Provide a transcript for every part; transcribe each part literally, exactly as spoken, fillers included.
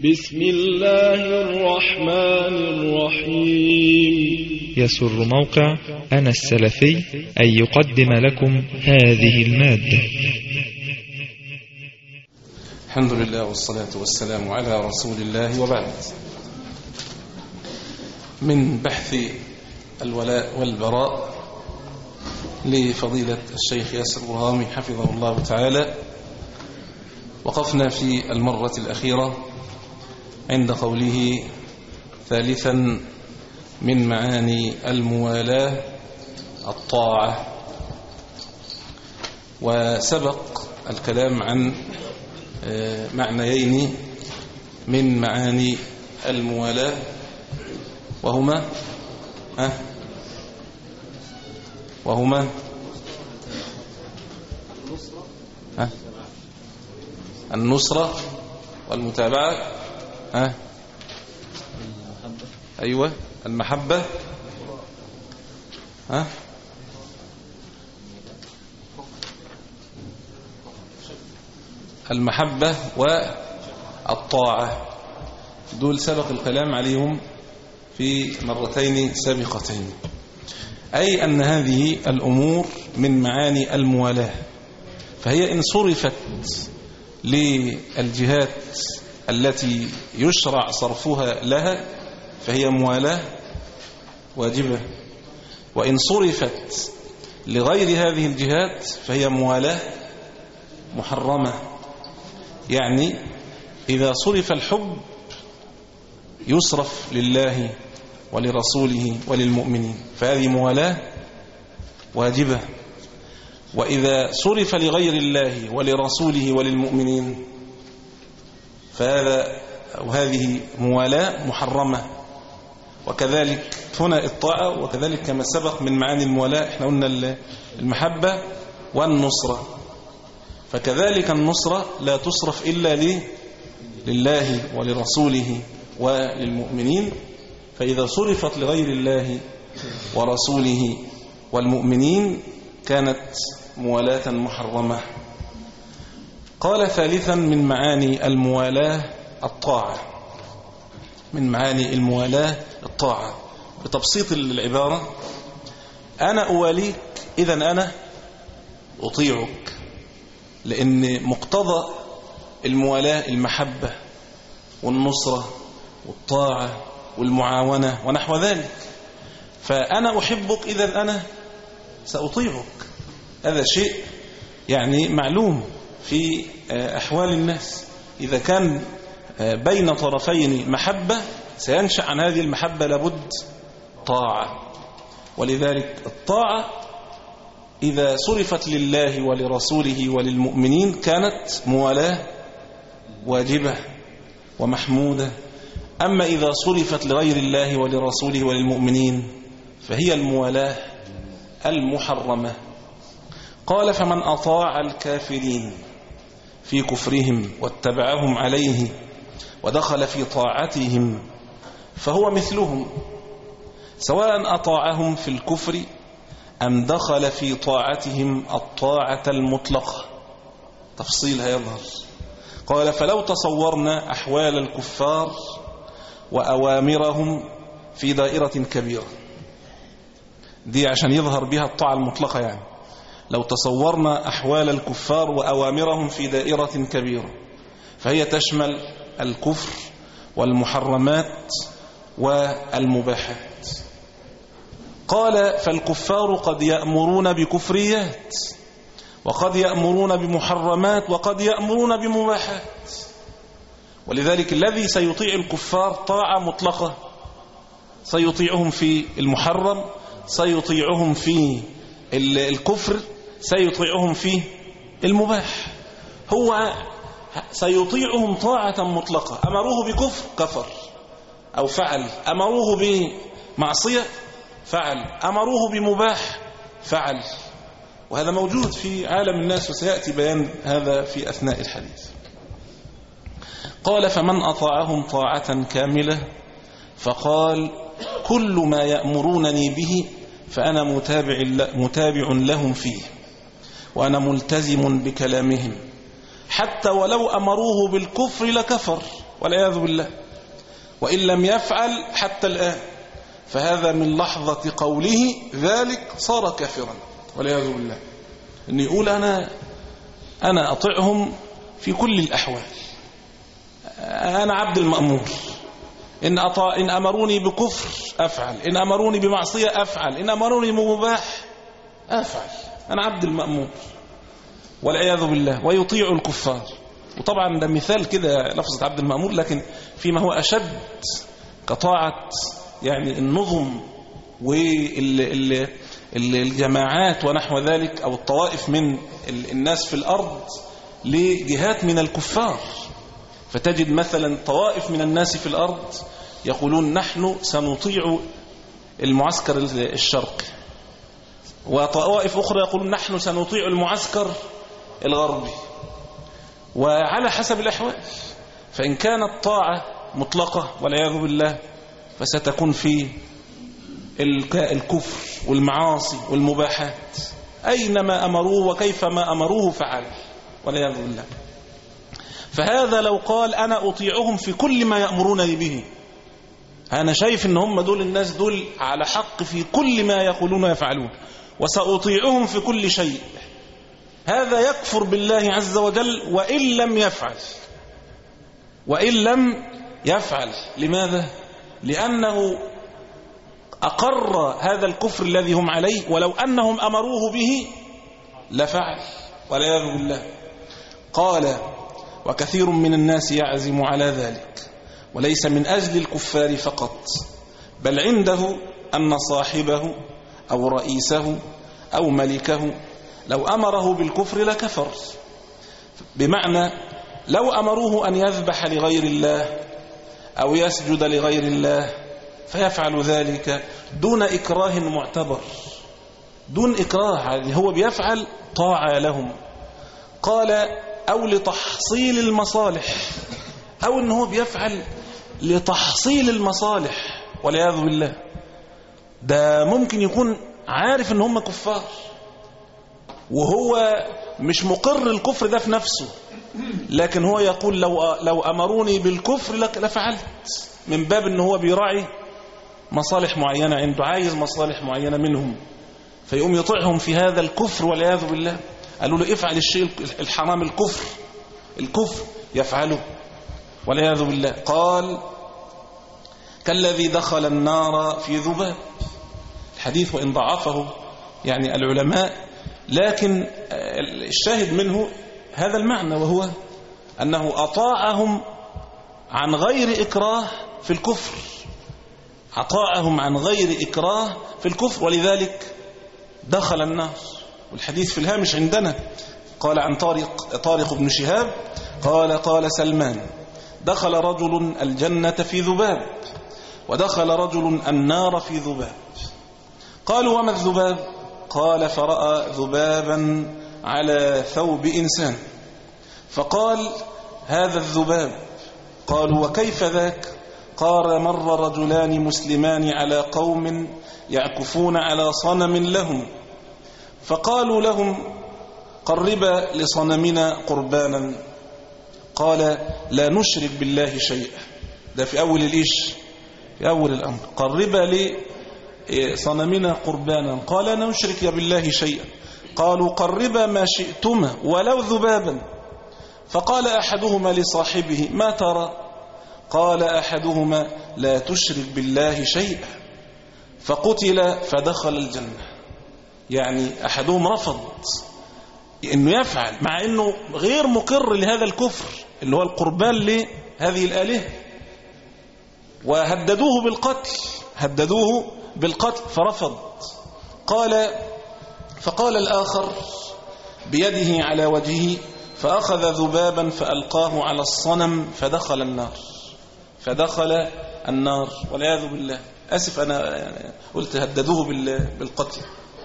بسم الله الرحمن الرحيم. يسر موقع أنا السلفي أن يقدم لكم هذه المادة. الحمد لله والصلاة والسلام على رسول الله، وبعد. من بحث الولاء والبراء لفضيلة الشيخ ياسر برهامي حفظه الله تعالى، وقفنا في المرة الأخيرة عند قوله: ثالثا من معاني الموالاة الطاعة. وسبق الكلام عن معنيين من معاني الموالاة، وهما أه وهما أه النصرة والمتابعة. ها أيوة المحبة. ها المحبة والطاعة، دول سبق الكلام عليهم في مرتين سابقتين، أي أن هذه الأمور من معاني الموالاة، فهي إن صرفت للجهات التي يشرع صرفها لها فهي موالاة واجبة، وإن صرفت لغير هذه الجهات فهي موالاة محرمة. يعني إذا صرف الحب يصرف لله ولرسوله وللمؤمنين فهذه موالاة واجبة، وإذا صرف لغير الله ولرسوله وللمؤمنين فهذا وهذه موالاة محرمة. وكذلك هنا الطاعة، وكذلك كما سبق من معاني الموالاة احنا قلنا المحبة والنصرة، فكذلك النصرة لا تصرف إلا لله ولرسوله وللمؤمنين، فإذا صرفت لغير الله ورسوله والمؤمنين كانت موالاة محرمة. قال: ثالثا من معاني الموالاة الطاعة. من معاني الموالاة الطاعة بتبسيط العبارة: أنا أواليك إذن أنا أطيعك، لأن مقتضى الموالاة المحبة والنصرة والطاعة والمعاونة ونحو ذلك، فأنا أحبك إذن أنا سأطيعك. هذا شيء يعني معلوم في أحوال الناس، إذا كان بين طرفين محبة سينشأ عن هذه المحبة لابد طاعة. ولذلك الطاعة إذا صرفت لله ولرسوله وللمؤمنين كانت موالاة واجبة ومحمودة، أما إذا صرفت لغير الله ولرسوله وللمؤمنين فهي الموالاة المحرمة. قال: فمن أطاع الكافرين في كفرهم واتبعهم عليه ودخل في طاعتهم فهو مثلهم، سواء أطاعهم في الكفر أم دخل في طاعتهم الطاعة المطلقة. تفصيلها يظهر. قال: فلو تصورنا أحوال الكفار وأوامرهم في دائرة كبيرة، دي عشان يظهر بها الطاعة المطلقة، يعني لو تصورنا أحوال الكفار وأوامرهم في دائرة كبيرة فهي تشمل الكفر والمحرمات والمباحات. قال: فالكفار قد يأمرون بكفريات، وقد يأمرون بمحرمات، وقد يأمرون بمباحات. ولذلك الذي سيطيع الكفار طاعة مطلقة سيطيعهم في المحرم، سيطيعهم في الكفر، سيطيعهم في المباح. هو سيطيعهم طاعة مطلقة، أمروه بكفر كفر أو فعل، أمروه بمعصية فعل، أمروه بمباح فعل، وهذا موجود في عالم الناس، وسيأتي بيان هذا في أثناء الحديث. قال: فمن أطاعهم طاعة كاملة فقال: كل ما يأمرونني به فأنا متابع, متابع لهم فيه، وأنا ملتزم بكلامهم، حتى ولو أمروه بالكفر لكفر والعياذ بالله، وإن لم يفعل حتى الآن، فهذا من لحظة قوله ذلك صار كافرا والعياذ بالله. إن يقول أنا أنا أطيعهم في كل الأحوال، أنا عبد المأمور، إن, أطاع إن أمروني بكفر أفعل، إن أمروني بمعصية أفعل، إن أمروني بمباح أفعل، أنا عبد المأمور والعياذ بالله، ويطيع الكفار. وطبعا ده مثال كده لفظة عبد المأمور، لكن فيما هو أشد كطاعة يعني النظم والجماعات ونحو ذلك، أو الطوائف من الناس في الأرض لجهات من الكفار. فتجد مثلا طوائف من الناس في الأرض يقولون نحن سنطيع المعسكر الشرقي، وطوائف أخرى يقولون نحن سنطيع المعسكر الغربي، وعلى حسب الأحوال. فإن كانت طاعة مطلقة والعياذ بالله فستكون في الكفر والمعاصي والمباحات، أينما أمروه وكيفما أمروه فعل والعياذ بالله. فهذا لو قال أنا أطيعهم في كل ما يأمرونني به، أنا شايف إن هم دول الناس دول على حق في كل ما يقولون ويفعلون، وسأطيعهم في كل شيء، هذا يكفر بالله عز وجل وإن لم يفعل، وإن لم يفعل. لماذا؟ لأنه أقر هذا الكفر الذي هم عليه، ولو أنهم أمروه به لفعل والعياذ بالله. قال وكثير من الناس يعزم على ذلك، وليس من أجل الكفار فقط، بل عنده أن صاحبه أو رئيسه أو ملكه لو أمره بالكفر لكفر، بمعنى لو أمروه أن يذبح لغير الله أو يسجد لغير الله فيفعل ذلك دون إكراه معتبر، دون إكراه، يعني هو بيفعل طاعة لهم. قال أو لتحصيل المصالح، أو أنه هو بيفعل لتحصيل المصالح والعياذ بالله. ده ممكن يكون عارف أن هم كفار وهو مش مقر الكفر ده في نفسه، لكن هو يقول لو لو أمروني بالكفر لفعلت، من باب أنه هو بيراعي مصالح معينة عنده، عايز مصالح معينة منهم، فيقوم يطيعهم في هذا الكفر والعياذ بالله. قالوا له افعل الشيء الحرام، الكفر الكفر يفعله والعياذ بالله. قال كالذي دخل النار في ذباب. الحديث وإن ضعفه يعني العلماء، لكن الشاهد منه هذا المعنى، وهو أنه أطاعهم عن غير إكراه في الكفر، أطاعهم عن غير إكراه في الكفر، ولذلك دخل النار. والحديث في الهامش عندنا قال عن طارق طارق بن شهاب قال قال سلمان دخل رجل الجنة في ذباب، ودخل رجل النار في ذباب. قالوا وما الذباب؟ قال فرأى ذبابا على ثوب إنسان فقال هذا الذباب. قالوا وكيف ذاك؟ قال مر رجلان مسلمان على قوم يعكفون على صنم لهم، فقالوا لهم قرب لصنمنا قربانا، قال لا نشرك بالله شيئا. ده في أول الإيش، في أول الأمر، قرب لصنمنا قربانا، قال لا نشرك بالله شيئا. قالوا قرب ما شئتما ولو ذبابا. فقال أحدهما لصاحبه ما ترى؟ قال أحدهما لا تشرك بالله شيئا، فقتل فدخل الجنة. يعني أحدهم رفض إنه يفعل، مع إنه غير مقر لهذا الكفر اللي هو القربان لهذه الآلهة، وهددوه بالقتل، هددوه بالقتل فرفض. قال فقال الآخر بيده على وجهه فأخذ ذبابا فألقاه على الصنم فدخل النار، فدخل النار والعياذ بالله. أسف أنا قلت هددوه بالقتل.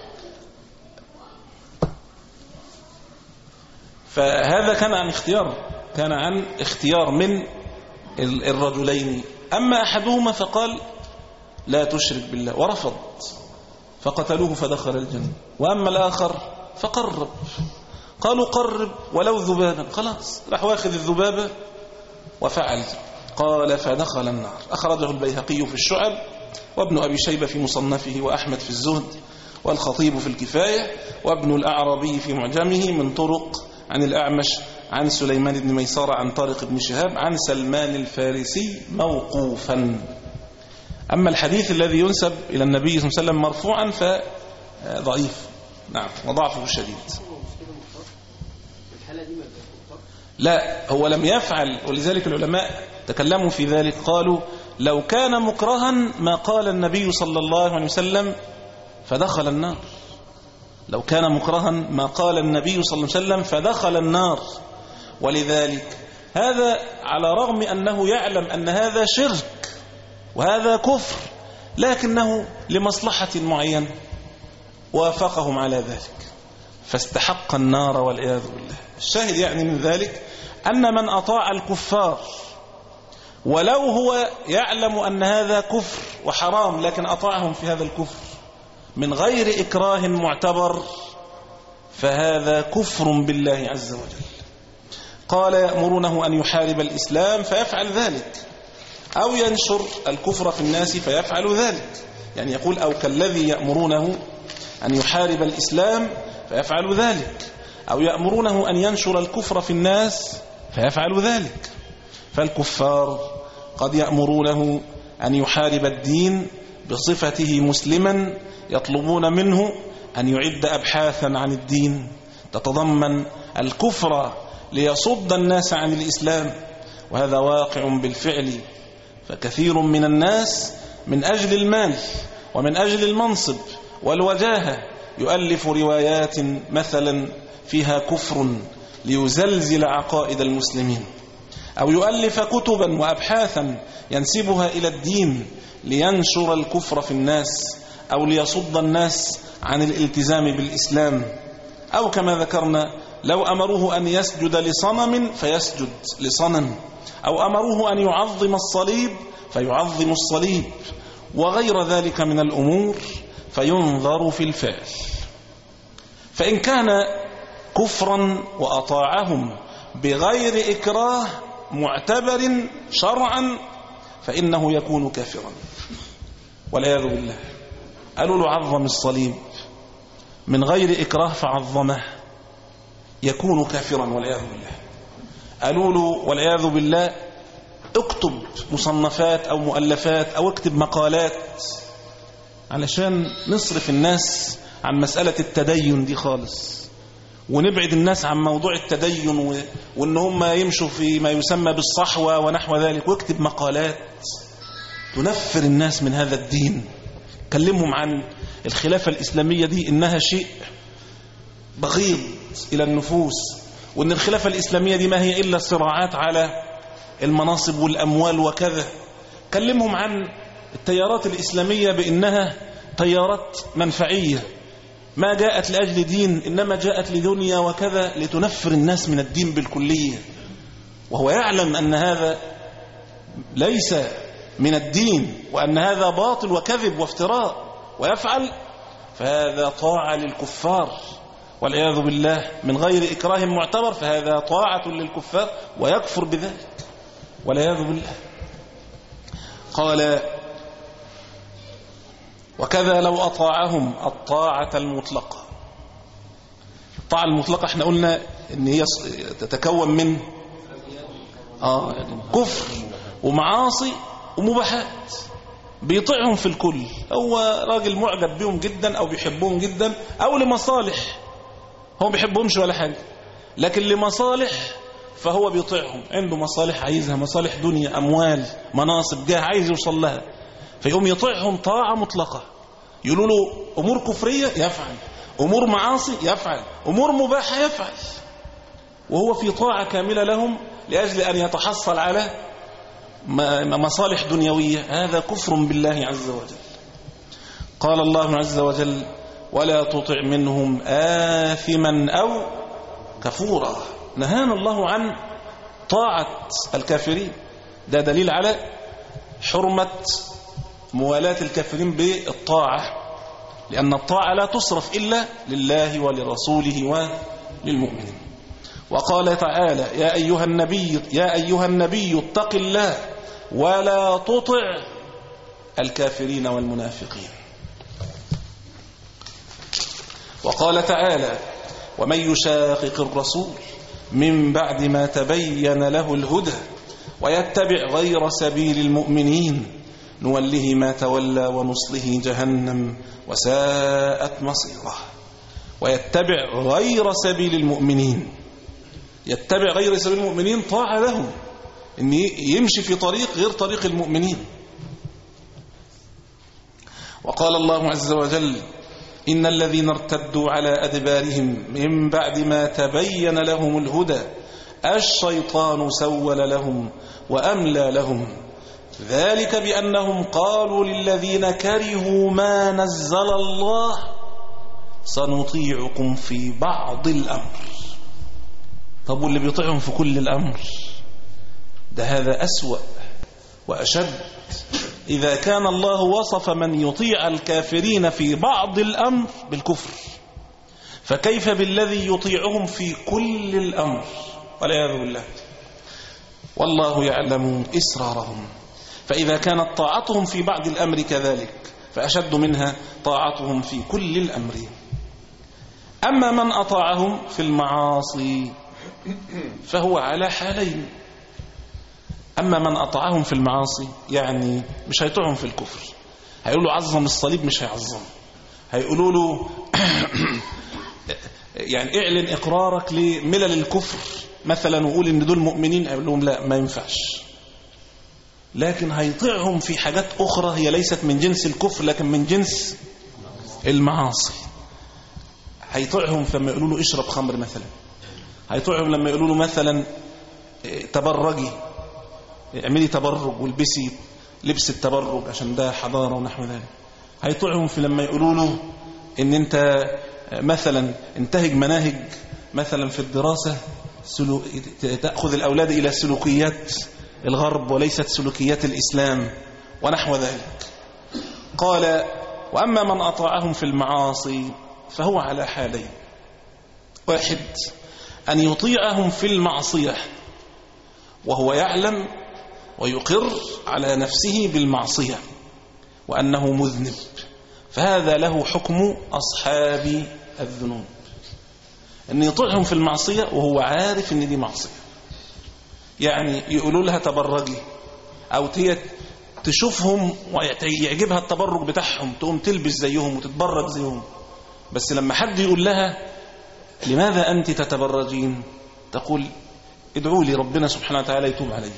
فهذا كان عن اختيار، كان عن اختيار من الرجلين. أما أحدهما فقال لا تشرك بالله ورفض فقتلوه فدخل الجنة، وأما الآخر فقرب، قالوا قرب ولو ذبابا، خلاص راح واخذ الذبابة وفعل. قال فدخل النار. أخرجه البيهقي في الشعب، وابن أبي شيبة في مصنفه، وأحمد في الزهد، والخطيب في الكفاية، وابن الأعرابي في معجمه من طرق عن الأعمش عن سليمان بن ميسرة عن طارق بن شهاب عن سلمان الفارسي موقوفا. أما الحديث الذي ينسب إلى النبي صلى الله عليه وسلم مرفوعا فضعيف، نعم، وضعفه شديد. لا، هو لم يفعل، ولذلك العلماء تكلموا في ذلك، قالوا لو كان مكرها ما قال النبي صلى الله عليه وسلم فدخل النار. لو كان مكرها ما قال النبي صلى الله عليه وسلم فدخل النار. ولذلك هذا على رغم أنه يعلم أن هذا شرك وهذا كفر، لكنه لمصلحة معينة وافقهم على ذلك فاستحق النار والعياذ بالله. الشاهد يعني من ذلك أن من أطاع الكفار ولو هو يعلم أن هذا كفر وحرام لكن أطاعهم في هذا الكفر من غير إكراه معتبر فهذا كفر بالله عز وجل. قال يأمرونه أن يحارب الإسلام فيفعل ذلك، أو ينشر الكفر في الناس فيفعل ذلك. يعني يقول أو كالذي يأمرونه أن يحارب الإسلام فيفعل ذلك، أو يأمرونه أن ينشر الكفر في الناس فيفعل ذلك. فالكفار قد يأمرونه أن يحارب الدين بصفته مسلما، يطلبون منه أن يعد أبحاثا عن الدين تتضمن الكفر ليصد الناس عن الإسلام، وهذا واقع بالفعل. فكثير من الناس من أجل المال ومن أجل المنصب والوجاهة يؤلف روايات مثلا فيها كفر ليزلزل عقائد المسلمين، أو يؤلف كتبا وأبحاثا ينسبها إلى الدين لينشر الكفر في الناس أو ليصد الناس عن الالتزام بالإسلام. أو كما ذكرنا لو أمروه أن يسجد لصنم فيسجد لصنم، أو أمروه أن يعظم الصليب فيعظم الصليب، وغير ذلك من الأمور فينظر في الفعل. فإن كان كفرا وأطاعهم بغير إكراه معتبر شرعا فإنه يكون كافرا والعياذ بالله. قالوا له عظم الصليب من غير إكراه فعظمه يكون كافرا والعياذ بالله. قالوا له والعياذ بالله اكتب مصنفات أو مؤلفات أو اكتب مقالات علشان نصرف الناس عن مسألة التدين دي خالص، ونبعد الناس عن موضوع التدين و... وإن هم يمشوا في ما يسمى بالصحوة ونحو ذلك، واكتب مقالات تنفر الناس من هذا الدين. كلمهم عن الخلافة الإسلامية دي إنها شيء بغيض إلى النفوس، وإن الخلافة الإسلامية دي ما هي إلا صراعات على المناصب والأموال وكذا. كلمهم عن التيارات الإسلامية بإنها تيارات منفعية ما جاءت لأجل دين إنما جاءت لدنيا وكذا، لتنفر الناس من الدين بالكلية، وهو يعلم أن هذا ليس من الدين وأن هذا باطل وكذب وافتراء ويفعل، فهذا طاعة للكفار والعياذ بالله من غير إكراه معتبر، فهذا طاعة للكفار ويكفر بذلك والعياذ بالله. قال وكذا لو أطاعهم الطاعة المطلقة. الطاعة المطلقة احنا قلنا ان هي تتكون من آه كفر ومعاصي ومباحات، بيطيعهم في الكل. هو راجل معجب بهم جدا أو بيحبهم جدا أو لمصالح، هو بيحبهمش ولا حاجة لكن لمصالح فهو بيطيعهم، عنده مصالح عايزها، مصالح دنيا، أموال، مناصب، جاه عايز يوصل لها، فيقوم يطيعهم طاعة مطلقة. يقولوا له أمور كفرية يفعل، أمور معاصي يفعل، أمور مباحة يفعل، وهو في طاعة كاملة لهم لأجل أن يتحصل على مصالح دنيوية. هذا كفر بالله عز وجل. قال الله عز وجل ولا تطع منهم آثما أو كفورا. نهانا الله عن طاعة الكافرين، ده دليل على حرمة موالاة الكافرين بالطاعة، لأن الطاعة لا تصرف إلا لله ولرسوله وللمؤمنين. وقال تعالى يا أيها النبي يا أيها النبي اتق الله ولا تطع الكافرين والمنافقين. وقال تعالى: ومن يشاقق الرسول من بعد ما تبين له الهدى ويتبع غير سبيل المؤمنين نوله ما تولى ونصله جهنم وساءت مصيره. ويتبع غير سبيل المؤمنين، يتبع غير سبيل المؤمنين طاعة لهم، إن يمشي في طريق غير طريق المؤمنين. وقال الله عز وجل: إن الذين ارتدوا على أدبارهم من بعد ما تبين لهم الهدى الشيطان سول لهم وأملى لهم ذلك بأنهم قالوا للذين كرهوا ما نزل الله سنطيعكم في بعض الأمر. طب واللي بيطيعهم في كل الأمر ده هذا أسوأ وأشد. إذا كان الله وصف من يطيع الكافرين في بعض الأمر بالكفر، فكيف بالذي يطيعهم في كل الأمر؟ والعياذ بالله. والله يعلم إسرارهم. فإذا كانت طاعتهم في بعض الأمر كذلك فأشد منها طاعتهم في كل الأمر. أما من أطاعهم في المعاصي فهو على حالين. أما من أطاعهم في المعاصي يعني مش هيطيعهم في الكفر، هيقولوا له عظم الصليب مش هيعظم، هيقولوا له يعني اعلن إقرارك لملل الكفر مثلا وقول إن دول مؤمنين، هيقول لهم لا ما ينفعش. لكن هيطيعهم في حاجات أخرى هي ليست من جنس الكفر لكن من جنس المعاصي. هيطيعهم لما يقولوا له اشرب خمر مثلا، هيطيعهم لما يقولوا له مثلا تبرجي، اعملي تبرج والبسي لبس التبرج عشان ده حضارة ونحو ذلك. هيطيعهم في لما يقولوا له ان انت مثلا انتهج مناهج مثلا في الدراسة سلو... تأخذ الأولاد إلى سلوكيات الغرب وليست سلوكيات الإسلام ونحو ذلك. قال: وأما من أطاعهم في المعاصي فهو على حالين. واحد، أن يطيعهم في المعصية وهو يعلم ويقر على نفسه بالمعصية وأنه مذنب، فهذا له حكم أصحاب الذنوب. أن يطيعهم في المعصية وهو عارف أن دي معصية، يعني يقولوا لها تبرجي أو تشوفهم ويعجبها التبرج بتاعهم تقوم تلبس زيهم وتتبرج زيهم، بس لما حد يقول لها لماذا أنت تتبرجين تقول ادعوا لي ربنا سبحانه وتعالى يتوب علي.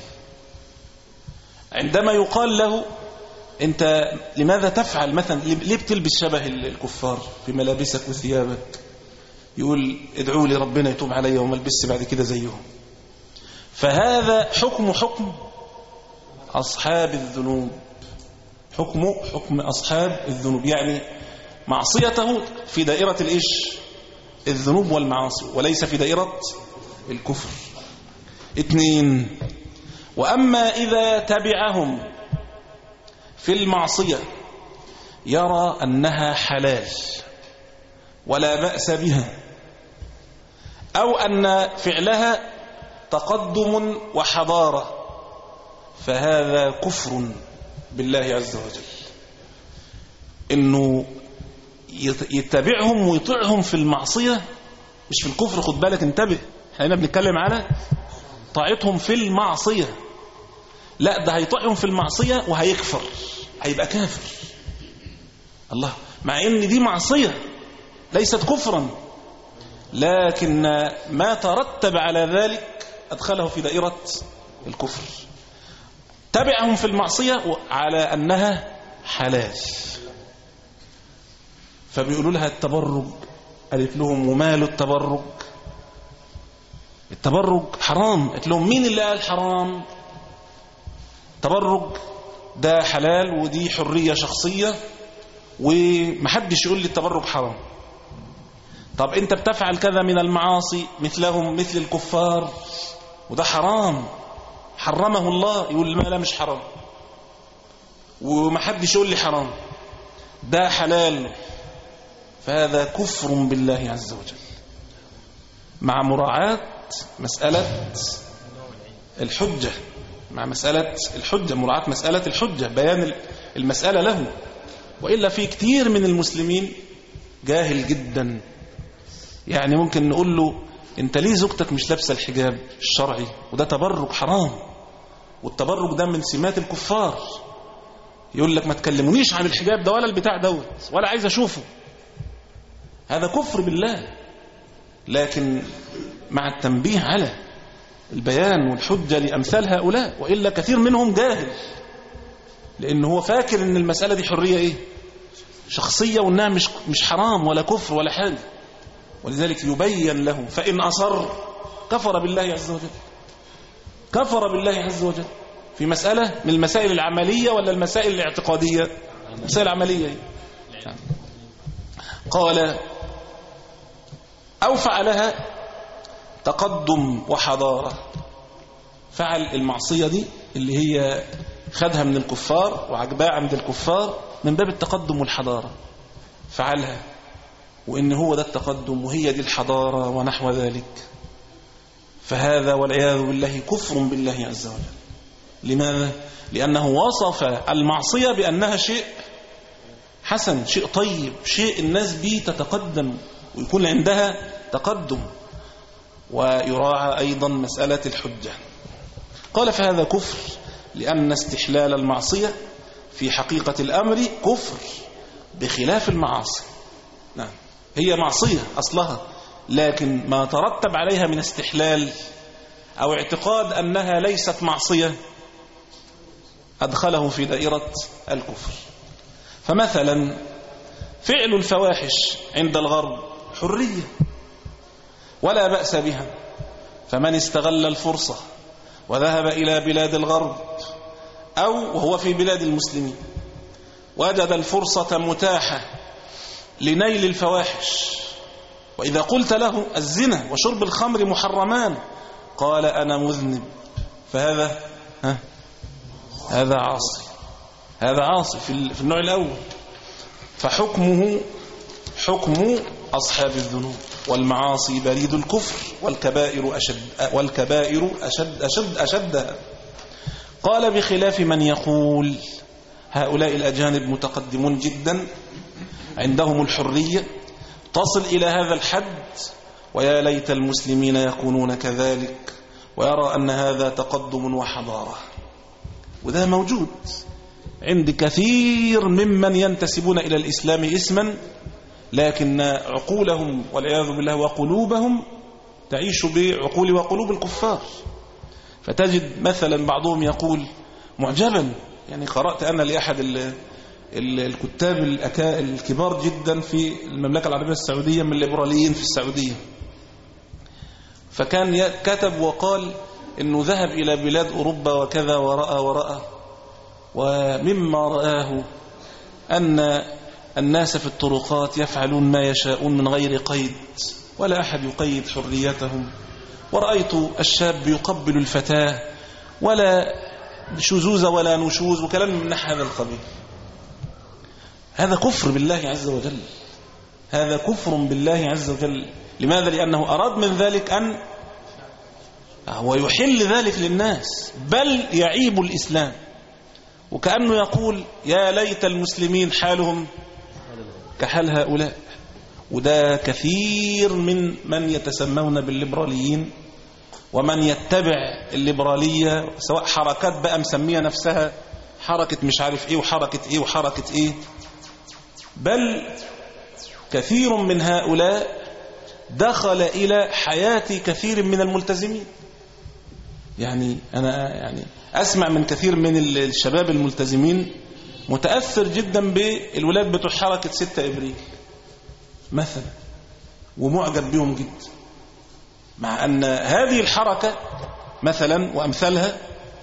عندما يقال له أنت لماذا تفعل مثلا، ليه بتلبس شبه الكفار في ملابسك وثيابك، يقول ادعوا لي ربنا يتوب علي وما البس بعد كده زيهم. فهذا حكم حكم أصحاب الذنوب، حكم حكم أصحاب الذنوب، يعني معصيته في دائرة الإيش الذنوب والمعاصي وليس في دائرة الكفر. اثنين، وأما إذا تبعهم في المعصية يرى أنها حلال ولا بأس بها، أو أن فعلها تقدم وحضارة، فهذا كفر بالله عز وجل. إنه يتبعهم ويطيعهم في المعصية مش في الكفر، خد بالك انتبه، احنا هنا بنتكلم على طاعتهم في المعصية. لا، ده هيطيعهم في المعصية وهيكفر، هيبقى كافر. الله، مع ان دي معصية ليست كفرا، لكن ما ترتب على ذلك أدخله في دائرة الكفر. تبعهم في المعصية على أنها حلال، فبيقولوا لها التبرج، قالت لهم وماله التبرج، التبرج حرام. قالت لهم مين اللي قال حرام؟ تبرج ده حلال ودي حرية شخصية ومحدش يقول لي التبرج حرام. طب انت بتفعل كذا من المعاصي مثلهم مثل الكفار وده حرام حرمه الله، يقول ما لا مش حرام ومحدش يقول لي حرام، ده حلال. فهذا كفر بالله عز وجل، مع مراعاة مسألة الحجة. مع مسألة الحجة، مراعاة مسألة الحجة، بيان المسألة له. وإلا في كتير من المسلمين جاهل جدا، يعني ممكن نقول له انت ليه زوجتك مش لابسه الحجاب الشرعي؟ وده تبرج حرام، والتبرج ده من سمات الكفار. يقول لك ما تكلمونيش عن الحجاب ده ولا البتاع دوت ولا عايز اشوفه. هذا كفر بالله. لكن مع التنبيه على البيان والحجة لأمثال هؤلاء، وإلا كثير منهم جاهل، لأنه هو فاكر ان المسألة دي حرية ايه شخصية، وانها مش مش حرام ولا كفر ولا حاجة. ولذلك يبين له، فإن أصر كفر بالله عز وجل، كفر بالله عز وجل في مسألة من المسائل العملية ولا المسائل الاعتقادية؟ المسائل العملية. قال أو فعلها تقدم وحضارة، فعل المعصية دي اللي هي خدها من الكفار وعجباها عند الكفار من باب التقدم والحضارة، فعلها وإن هو ده التقدم وهي دي الحضارة ونحو ذلك، فهذا والعياذ بالله كفر بالله عز وجل. لماذا؟ لأنه وصف المعصية بأنها شيء حسن، شيء طيب، شيء الناس به تتقدم ويكون عندها تقدم. ويراعى أيضا مسألة الحجة. قال فهذا كفر لأن استحلال المعصية في حقيقة الأمر كفر بخلاف المعاصي. نعم، هي معصية أصلها، لكن ما ترتب عليها من استحلال أو اعتقاد أنها ليست معصية أدخله في دائرة الكفر. فمثلا فعل الفواحش عند الغرب حرية ولا بأس بها، فمن استغل الفرصة وذهب إلى بلاد الغرب أو وهو في بلاد المسلمين وجد الفرصة متاحة لنيل الفواحش، وإذا قلت له الزنا وشرب الخمر محرمان قال أنا مذنب، فهذا ها هذا عاصي، هذا عاصي في النوع الأول. فحكمه حكم أصحاب الذنوب، والمعاصي بريد الكفر، والكبائر أشد والكبائر أشد أشد أشدها. قال بخلاف من يقول هؤلاء الأجانب متقدمون جدا، عندهم الحرية تصل إلى هذا الحد، ويا ليت المسلمين يكونون كذلك، ويرى أن هذا تقدم وحضارة. وده موجود عند كثير ممن ينتسبون إلى الإسلام اسما، لكن عقولهم والعياذ بالله وقلوبهم تعيش بعقول وقلوب الكفار. فتجد مثلا بعضهم يقول معجبا، يعني قرأت أنا لأحد الكتاب الكبار جدا في المملكة العربية السعودية من الليبراليين في السعودية، فكان كتب وقال إنه ذهب إلى بلاد أوروبا وكذا ورأى ورأى، ومما رآه أن الناس في الطرقات يفعلون ما يشاءون من غير قيد، ولا أحد يقيد حريتهم، ورأيت الشاب يقبل الفتاة ولا شذوذ ولا نشوز وكلام من نحو هذا القبيل. هذا كفر بالله عز وجل، هذا كفر بالله عز وجل. لماذا؟ لأنه أراد من ذلك أن ويحل ذلك للناس، بل يعيب الإسلام، وكأنه يقول يا ليت المسلمين حالهم كحال هؤلاء. وده كثير من من يتسمون بالليبراليين ومن يتبع الليبرالية، سواء حركات بقى مسمية نفسها حركة مش عارف ايه وحركة ايه وحركة ايه، بل كثير من هؤلاء دخل إلى حياة كثير من الملتزمين. يعني أنا يعني أسمع من كثير من الشباب الملتزمين متأثر جدا بالولاد بتوع حركة ستة إبريل مثلا، ومعجب بهم جدا، مع أن هذه الحركة مثلا وأمثالها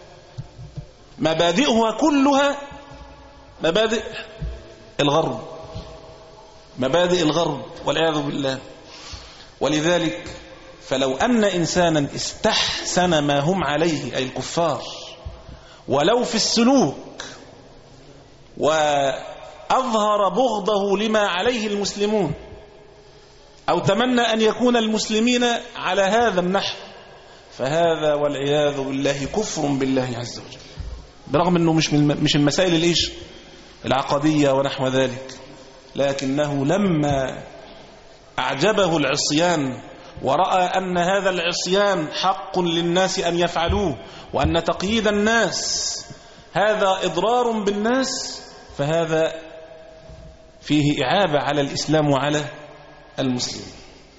مبادئها كلها مبادئ الغرب، مبادئ الغرب والعياذ بالله. ولذلك فلو أن إنسانا استحسن ما هم عليه أي الكفار ولو في السلوك، وأظهر بغضه لما عليه المسلمون، أو تمنى أن يكون المسلمين على هذا النحو، فهذا والعياذ بالله كفر بالله عز وجل، برغم أنه مش من مش المسائل الإيش العقدية ونحو ذلك، لكنه لما أعجبه العصيان ورأى أن هذا العصيان حق للناس أن يفعلوه، وأن تقييد الناس هذا إضرار بالناس، فهذا فيه إعابة على الإسلام وعلى المسلمين.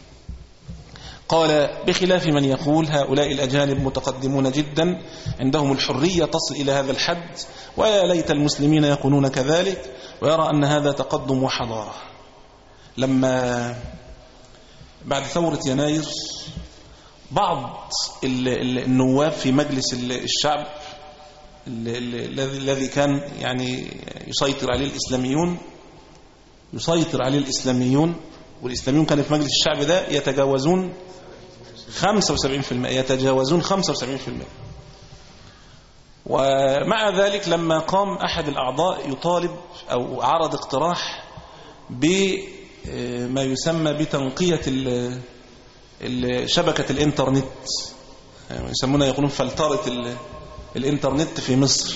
قال بخلاف من يقول هؤلاء الأجانب متقدمون جدا، عندهم الحرية تصل إلى هذا الحد، ويا ليت المسلمين يكونون كذلك، ويرى أن هذا تقدم وحضارة. لما بعد ثورة يناير بعض النواب في مجلس الشعب الذي كان يعني يسيطر عليه الإسلاميون يسيطر عليه الإسلاميون والإسلاميون كان في مجلس الشعب ده يتجاوزون خمسة وسبعين بالمئة يتجاوزون خمسة وسبعين بالمئة. ومع ذلك لما قام أحد الأعضاء يطالب أو عرض اقتراح بما يسمى بتنقية شبكة الإنترنت، يسمونها يقولون فلترة الإنترنت في مصر،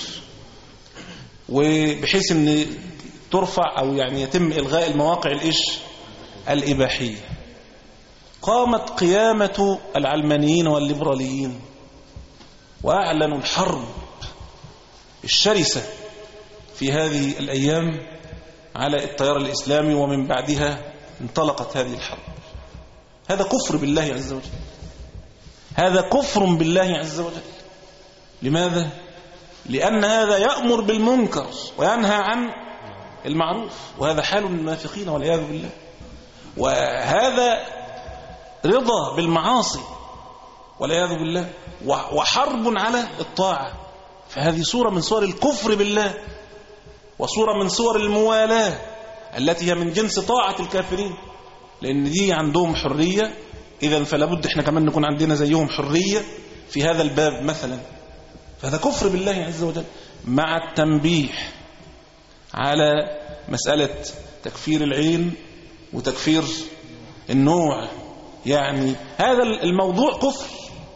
وبحيث أن ترفع أو يعني يتم إلغاء المواقع الإيش الإباحية، قامت قيامة العلمانيين والليبراليين وأعلنوا الحرب الشرسة في هذه الأيام على التيار الإسلامي، ومن بعدها انطلقت هذه الحرب. هذا كفر بالله عز وجل، هذا كفر بالله عز وجل. لماذا؟ لأن هذا يأمر بالمنكر وينهى عن المعروف، وهذا حال المنافقين والعياذ بالله، وهذا رضا بالمعاصي والعياذ بالله، وحرب على الطاعة. فهذه صورة من صور الكفر بالله، وصورة من صور الموالاة التي هي من جنس طاعة الكافرين، لأن دي عندهم حرية، إذن فلابد إحنا كمان نكون عندنا زيهم حرية في هذا الباب مثلا. فهذا كفر بالله عز وجل، مع التنبيه على مسألة تكفير العين وتكفير النوع. يعني هذا الموضوع كفر،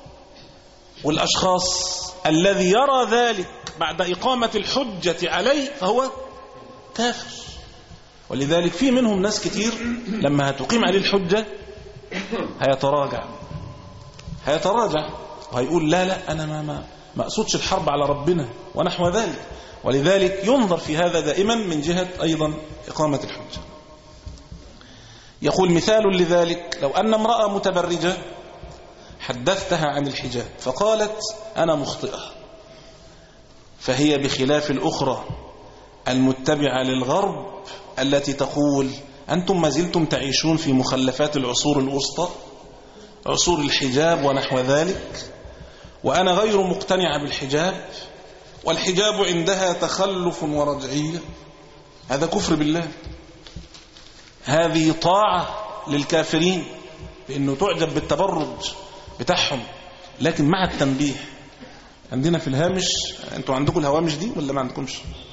والأشخاص الذي يرى ذلك بعد إقامة الحجة عليه فهو كافر. ولذلك في منهم ناس كتير لما هتقيم عليه الحجة هيتراجع هيتراجع وهيقول لا لا أنا ما ما ما أقصدش الحرب على ربنا ونحو ذلك. ولذلك ينظر في هذا دائما من جهة أيضا إقامة الحجة. يقول مثال لذلك لو أن امرأة متبرجة حدثتها عن الحجاب فقالت أنا مخطئة، فهي بخلاف الأخرى المتبعة للغرب التي تقول أنتم ما زلتم تعيشون في مخلفات العصور الوسطى، عصور الحجاب ونحو ذلك، وأنا غير مقتنعة بالحجاب، والحجاب عندها تخلف ورجعية. هذا كفر بالله، هذه طاعة للكافرين لأنه تعجب بالتبرج بتاعهم، لكن مع التنبيه. عندنا في الهامش، أنتوا عندكم الهوامش دي ولا ما عندكمش؟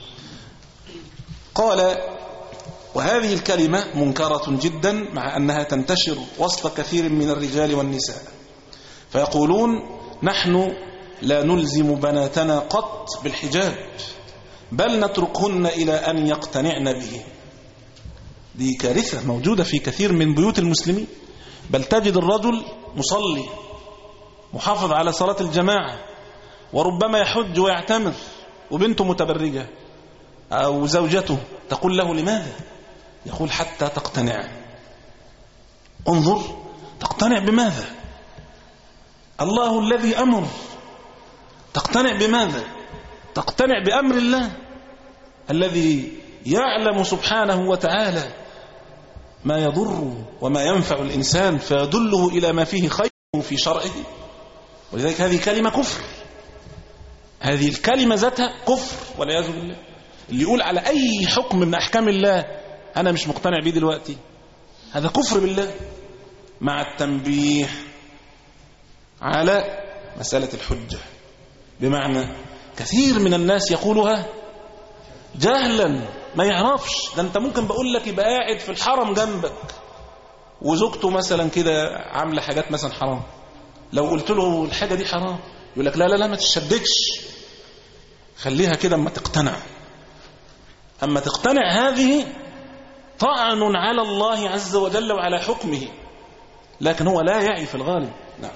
قال وهذه الكلمة منكرة جدا مع أنها تنتشر وسط كثير من الرجال والنساء، فيقولون نحن لا نلزم بناتنا قط بالحجاب بل نتركهن إلى أن يقتنعن به. دي كارثة موجودة في كثير من بيوت المسلمين، بل تجد الرجل مصلي محافظ على صلاة الجماعة وربما يحج ويعتمر وبنته متبرجة أو زوجته تقول له لماذا؟ يقول حتى تقتنع. انظر، تقتنع بماذا؟ الله الذي أمر، تقتنع بماذا؟ تقتنع بأمر الله الذي يعلم سبحانه وتعالى ما يضر وما ينفع الإنسان فيدله إلى ما فيه خير في شرعه. ولذلك هذه كلمة كفر، هذه الكلمة ذاتها كفر والعياذ بالله. اللي يقول على أي حكم من أحكام الله أنا مش مقتنع به دلوقتي، هذا كفر بالله، مع التنبيه على مسألة الحجة. بمعنى كثير من الناس يقولها جهلا، ما يعرفش. ده انت ممكن بقول لك يبقى قاعد في الحرم جنبك وزوجته مثلا كده عامله حاجات مثلا حرام، لو قلت له الحاجة دي حرام يقول لك لا لا لا ما تشددش، خليها كده اما تقتنع. اما تقتنع هذه طعن على الله عز وجل وعلى حكمه، لكن هو لا يعي في الغالب. نعم.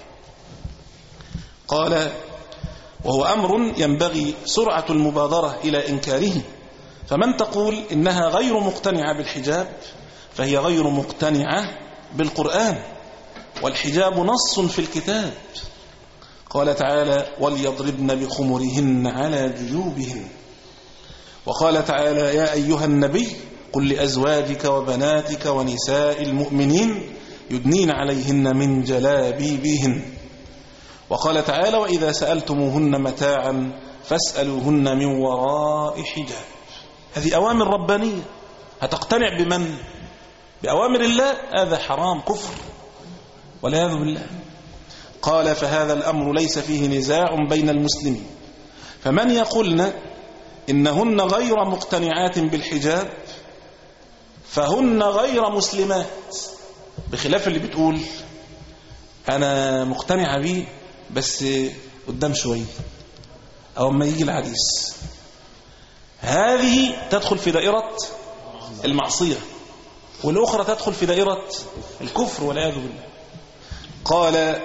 قال وهو أمر ينبغي سرعة المبادرة إلى إنكاره، فمن تقول إنها غير مقتنعة بالحجاب فهي غير مقتنعة بالقرآن، والحجاب نص في الكتاب. قال تعالى وليضربن بخمرهن على جيوبهن. وقال تعالى يا أيها النبي قل لأزواجك وبناتك ونساء المؤمنين يدنين عليهن من جلابيبهن. وقال تعالى وإذا سألتموهن متاعا فاسألوهن من وراء حجاب. هذه أوامر ربانية، هتقتنع بمن؟ بأوامر الله؟ هذا حرام كفر والعياذ بالله. قال فهذا الأمر ليس فيه نزاع بين المسلمين، فمن يقولن إنهن غير مقتنعات بالحجاب فهن غير مسلمات، بخلاف اللي بتقول أنا مقتنعة بيه بس قدام شوية أو ما يجي الحديث، هذه تدخل في دائرة المعصية، والأخرى تدخل في دائرة الكفر والعياذ بالله. قال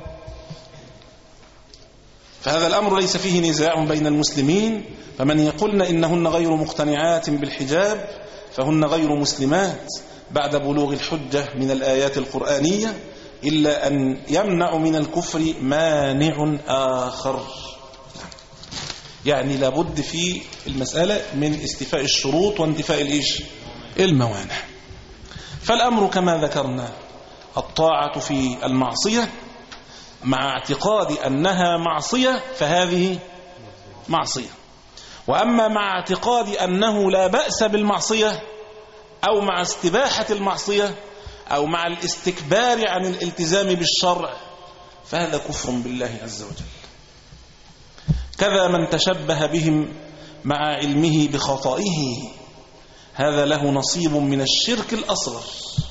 فهذا الأمر ليس فيه نزاع بين المسلمين، فمن يقولن إنهن غير مقتنعات بالحجاب فهن غير مسلمات بعد بلوغ الحجة من الآيات القرآنية، إلا أن يمنع من الكفر مانع آخر. يعني لابد في المسألة من استيفاء الشروط وانتفاء الإيش الموانع. فالأمر كما ذكرنا الطاعة في المعصية مع اعتقاد أنها معصية فهذه معصية، وأما مع اعتقاد أنه لا بأس بالمعصية أو مع استباحة المعصية أو مع الاستكبار عن الالتزام بالشرع فهذا كفر بالله عز وجل. كذا من تشبه بهم مع علمه بخطئه هذا له نصيب من الشرك الأصغر.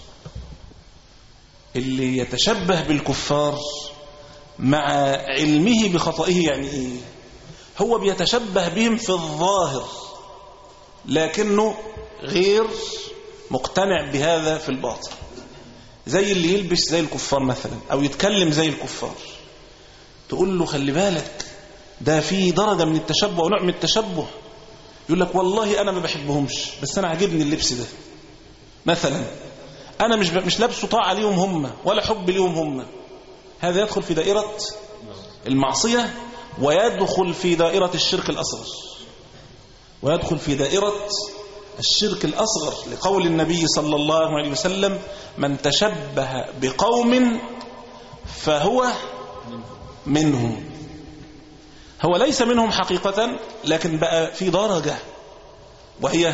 اللي يتشبه بالكفار مع علمه بخطئه يعني إيه؟ هو بيتشبه بهم في الظاهر لكنه غير مقتنع بهذا في الباطن، زي اللي يلبس زي الكفار مثلا أو يتكلم زي الكفار، تقول له خلي بالك ده في درجة من التشبه ونوع من التشبه، يقول لك والله أنا ما بحبهمش بس أنا عجبني اللبس ده مثلا، أنا مش مش لابسه طاعة ليهم هم ولا حب ليهم هم. هذا يدخل في دائرة المعصية ويدخل في دائرة الشرك الأصغر، ويدخل في دائرة الشرك الأصغر لقول النبي صلى الله عليه وسلم من تشبه بقوم فهو منهم. هو ليس منهم حقيقة لكن بقى في درجة وهي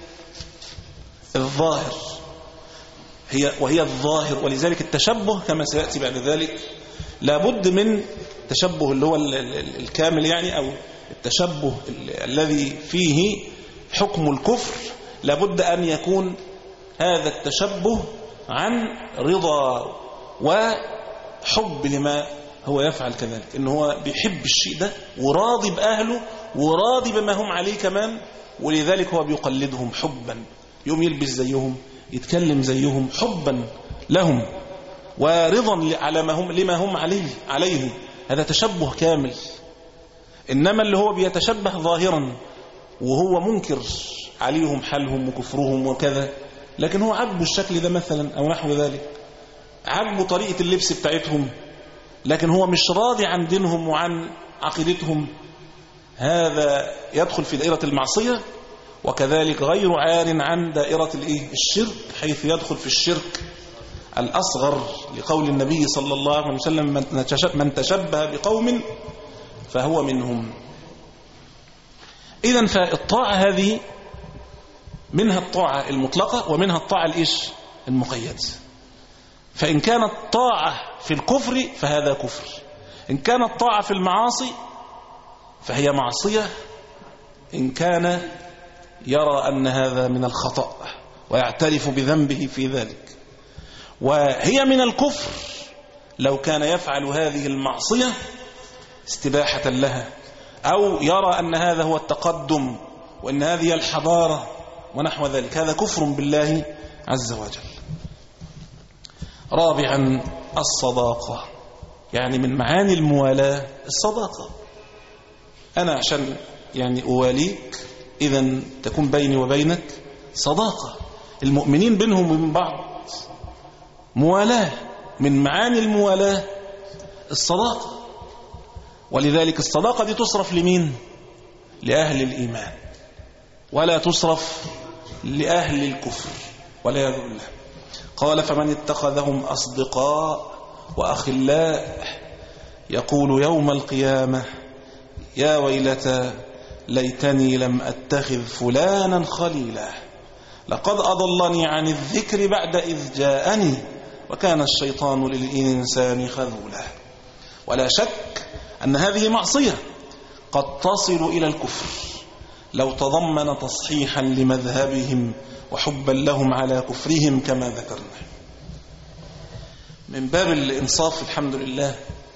الظاهر، هي وهي الظاهر. ولذلك التشبه كما سيأتي بعد ذلك لابد من تشبه اللي هو الكامل يعني، أو التشبه الذي فيه حكم الكفر لابد أن يكون هذا التشبه عن رضا وحب لما هو يفعل كذلك، إنه هو بيحب الشيء ده وراضي بأهله وراضي بما هم عليه كمان، ولذلك هو بيقلدهم حبا، يوم يلبس زيهم يتكلم زيهم حبا لهم ورضا على ما هم لما هم عليه عليه. هذا تشبه كامل. إنما اللي هو بيتشبه ظاهرا وهو منكر عليهم حالهم وكفرهم وكذا، لكن هو عجبه الشكل ده مثلا أو نحو ذلك، عجبه طريقة اللبس بتاعتهم، لكن هو مش راضي عن دينهم وعن عقيدتهم، هذا يدخل في دائرة المعصية. وكذلك غير عار عن دائرة الايه الشرك، حيث يدخل في الشرك الأصغر لقول النبي صلى الله عليه وسلم من تشبه بقوم فهو منهم. إذن فالطاعة هذه منها الطاعة المطلقة ومنها الطاعة الإيش المقيدة. فإن كانت طاعة في الكفر فهذا كفر، إن كانت طاعة في المعاصي فهي معصية، إن كان يرى أن هذا من الخطأ ويعترف بذنبه في ذلك. وهي من الكفر لو كان يفعل هذه المعصية استباحة لها، أو يرى أن هذا هو التقدم وأن هذه الحضارة ونحو ذلك، هذا كفر بالله عز وجل. رابعا الصداقة، يعني من معاني الموالاة الصداقة. أنا عشان يعني أواليك إذن تكون بيني وبينك صداقة. المؤمنين بينهم وبين بعض موالاة، من معاني الموالاة الصداقة. ولذلك الصداقة دي تصرف لمين؟ لأهل الإيمان، ولا تصرف لأهل الكفر والعياذ بالله. قال فمن اتخذهم أصدقاء وأخلاء يقول يوم القيامة يا ويلتى ليتني لم أتخذ فلانا خليلا لقد أضلني عن الذكر بعد إذ جاءني وكان الشيطان للإنسان خذولا. ولا شك أن هذه معصية قد تصل إلى الكفر لو تضمن تصحيحا لمذهبهم وحبا لهم على كفرهم كما ذكرنا. من باب الإنصاف الحمد لله،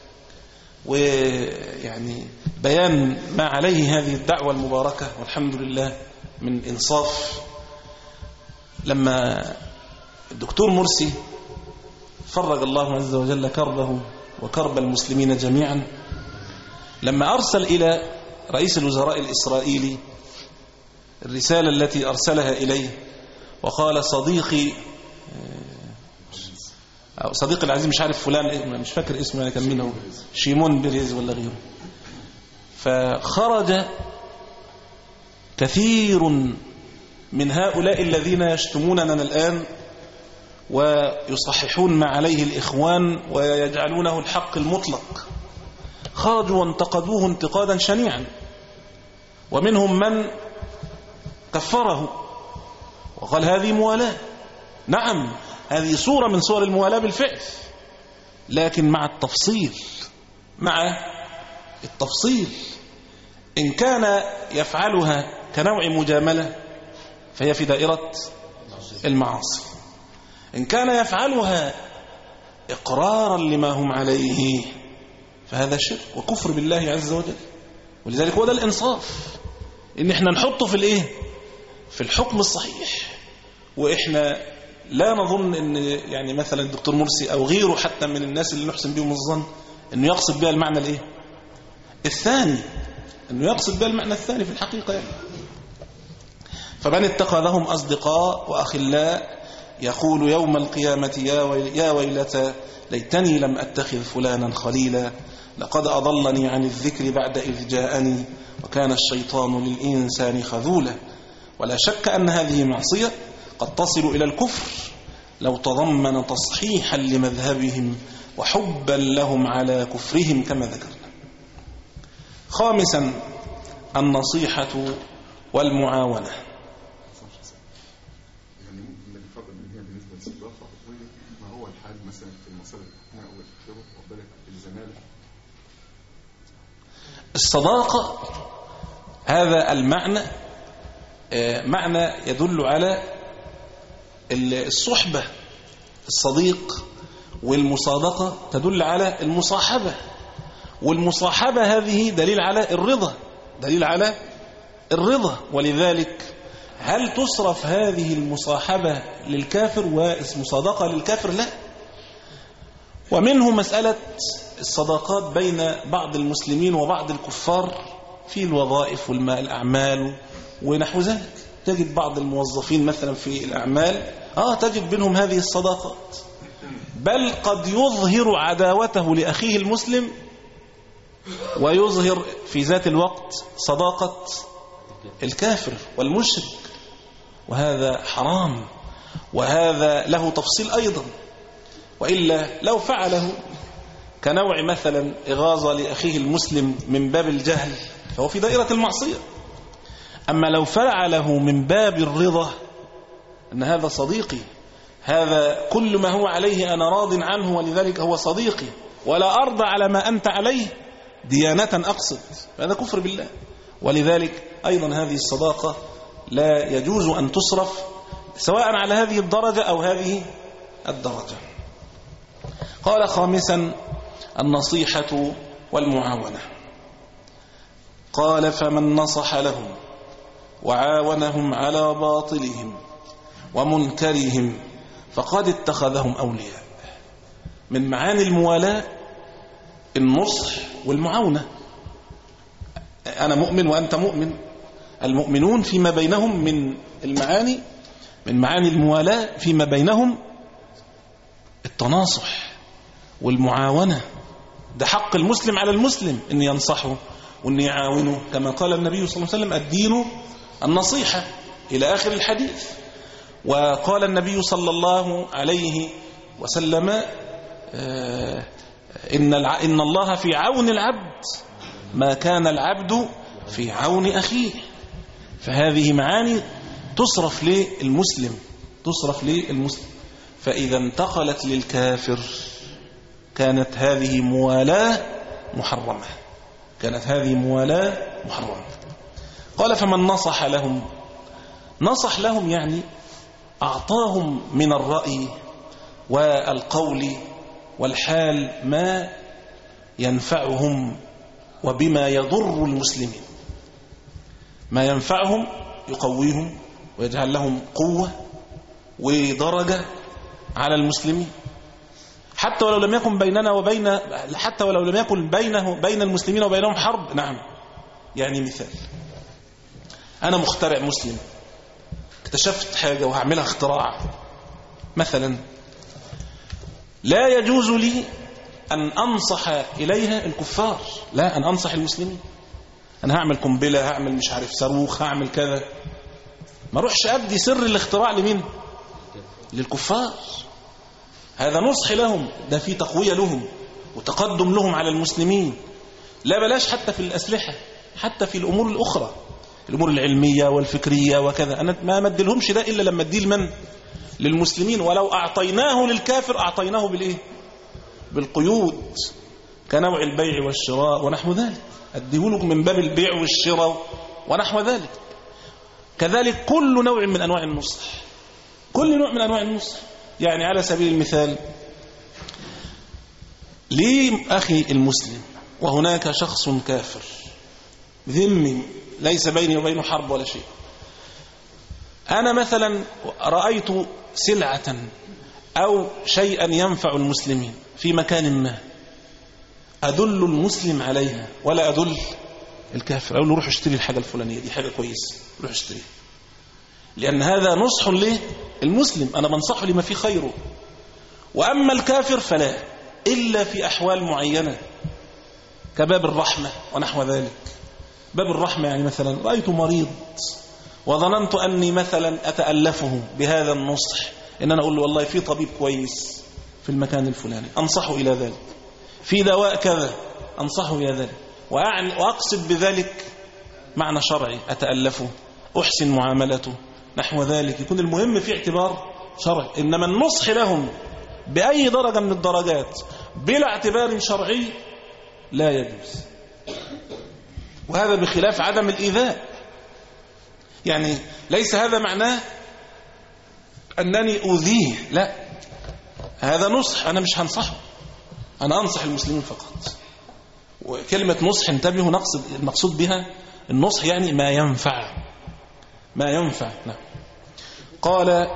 ويعني بيان ما عليه هذه الدعوة المباركة والحمد لله من إنصاف، لما الدكتور مرسي فرج الله عز وجل كربه وكرب المسلمين جميعا، لما أرسل إلى رئيس الوزراء الإسرائيلي الرسالة التي أرسلها إليه وقال صديقي أو صديقي العزيز مش عارف فلان مش فاكر اسمه أنا كان منه شيمون بريز ولا غيره، فخرج كثير من هؤلاء الذين يشتموننا الآن ويصححون ما عليه الإخوان ويجعلونه الحق المطلق، خرجوا وانتقدوه انتقادا شنيعا، ومنهم من كفره وقال هذه موالاة. نعم هذه صورة من صور الموالاة بالفعل، لكن مع التفصيل، مع التفصيل. إن كان يفعلها كنوع مجاملة فهي في دائرة المعاصي، إن كان يفعلها إقرارا لما هم عليه فهذا شرك وكفر بالله عز وجل. ولذلك هو ده الإنصاف، إن إحنا نحطه في الإيه؟ في الحكم الصحيح. وإحنا لا نظن إن يعني مثلا الدكتور مرسي أو غيره حتى من الناس اللي نحسن بهم الظن إنه يقصد بها المعنى الإيه؟ الثاني، إنه يقصد بها المعنى الثاني في الحقيقة يعني. فمن اتخذهم أصدقاء وأخلاء يقول يوم القيامة يا ويلتى ليتني لم أتخذ فلانا خليلا لقد أضلني عن الذكر بعد إذ جاءني وكان الشيطان للإنسان خذولا. ولا شك أن هذه معصية قد تصل إلى الكفر لو تضمن تصحيحا لمذهبهم وحبا لهم على كفرهم كما ذكرنا. خامسا النصيحة والمعاونة. الصداقة هذا المعنى معنى يدل على الصحبة، الصديق، والمصادقة تدل على المصاحبة، والمصاحبة هذه دليل على الرضا، دليل على الرضا. ولذلك هل تصرف هذه المصاحبة للكافر والمصادقة للكافر؟ لا. ومنه مسألة الصداقات بين بعض المسلمين وبعض الكفار في الوظائف والأعمال ونحو ذلك. تجد بعض الموظفين مثلا في الأعمال آه تجد بينهم هذه الصداقات، بل قد يظهر عداوته لأخيه المسلم ويظهر في ذات الوقت صداقة الكافر والمشرك، وهذا حرام، وهذا له تفصيل أيضا. وإلا لو فعله كنوع مثلا إغاظة لأخيه المسلم من باب الجهل فهو في دائرة المعصية. أما لو فعله من باب الرضا أن هذا صديقي، هذا كل ما هو عليه أنا راض عنه ولذلك هو صديقي ولا أرضى على ما أنت عليه ديانة أقصد، هذا كفر بالله. ولذلك أيضا هذه الصداقة لا يجوز أن تصرف سواء على هذه الدرجة أو هذه الدرجة. قال خامسا النصيحة والمعاونة. قال فمن نصح لهم وعاونهم على باطلهم ومنكرهم فقد اتخذهم أولياء. من معاني الموالاة النصح والمعاونة. أنا مؤمن وأنت مؤمن، المؤمنون فيما بينهم من المعاني من معاني الموالاة فيما بينهم التناصح والمعاونة. ده حق المسلم على المسلم أن ينصحه وأن يعاونه، كما قال النبي صلى الله عليه وسلم الدين النصيحة إلى آخر الحديث. وقال النبي صلى الله عليه وسلم إن إن الله في عون العبد ما كان العبد في عون أخيه. فهذه معاني تصرف للمسلم تصرف للمسلم فإذا انتقلت للكافر كانت هذه موالاه محرمة كانت هذه موالاه محرمة. قال فمن نصح لهم، نصح لهم يعني أعطاهم من الرأي والقول والحال ما ينفعهم وبما يضر المسلمين، ما ينفعهم يقويهم ويجعل لهم قوة ودرجة على المسلمين، حتى ولو لم يكن بيننا وبين حتى ولو لم يكن بينه بين المسلمين وبينهم حرب. نعم، يعني مثال، أنا مخترع مسلم، اكتشفت حاجة وهعملها اختراع مثلا، لا يجوز لي أن أنصح إليها الكفار، لا، أن أنصح المسلمين. أنا هعمل قنبلة، هعمل مش عارف صاروخ، هعمل كذا، ما روحش أبدي سر الاختراع لمين؟ للكفار. هذا نصح لهم، ده في تقوية لهم وتقدم لهم على المسلمين. لا بلاش حتى في الأسلحة، حتى في الأمور الأخرى، الأمور العلمية والفكرية وكذا، أنا ما مدلهمش ده إلا لما أديه لمن؟ للمسلمين. ولو أعطيناه للكافر أعطيناه بالإيه؟ بالقيود، كنوع البيع والشراء ونحو ذلك، أديهولك من باب البيع والشراء ونحو ذلك. كذلك كل نوع من أنواع النصح، كل نوع من أنواع النصح. يعني على سبيل المثال، لي أخي المسلم وهناك شخص كافر ذمي ليس بيني وبينه حرب ولا شيء، أنا مثلا رأيت سلعة أو شيئا ينفع المسلمين في مكان ما، أدل المسلم عليها ولا أدل الكافر، أقول له روح اشتري الحاجة الفلانية دي، حاجة كويسة، روح اشتريها، لأن هذا نصح له المسلم، أنا بنصحه لما فيه خيره. وأما الكافر فلا، إلا في أحوال معينة كباب الرحمة ونحو ذلك. باب الرحمة يعني مثلا رأيت مريض وظننت أني مثلا أتألفه بهذا النصح، إن أنا أقول له والله في طبيب كويس في المكان الفلاني، أنصحه إلى ذلك، في دواء كذا أنصحه إلى ذلك، وأقصد بذلك معنى شرعي، أتألفه، أحسن معاملته، نحو ذلك، يكون المهم في اعتبار شرعي. إنما النصح لهم بأي درجة من الدرجات بلا اعتبار شرعي لا يجوز، وهذا بخلاف عدم الإيذاء. يعني ليس هذا معناه أنني أؤذيه، لا، هذا نصح، أنا مش هنصحه، أنا أنصح المسلمين فقط. وكلمة نصح انتبهوا، نقصد المقصود بها النصح يعني ما ينفع، ما ينفع. نعم. قال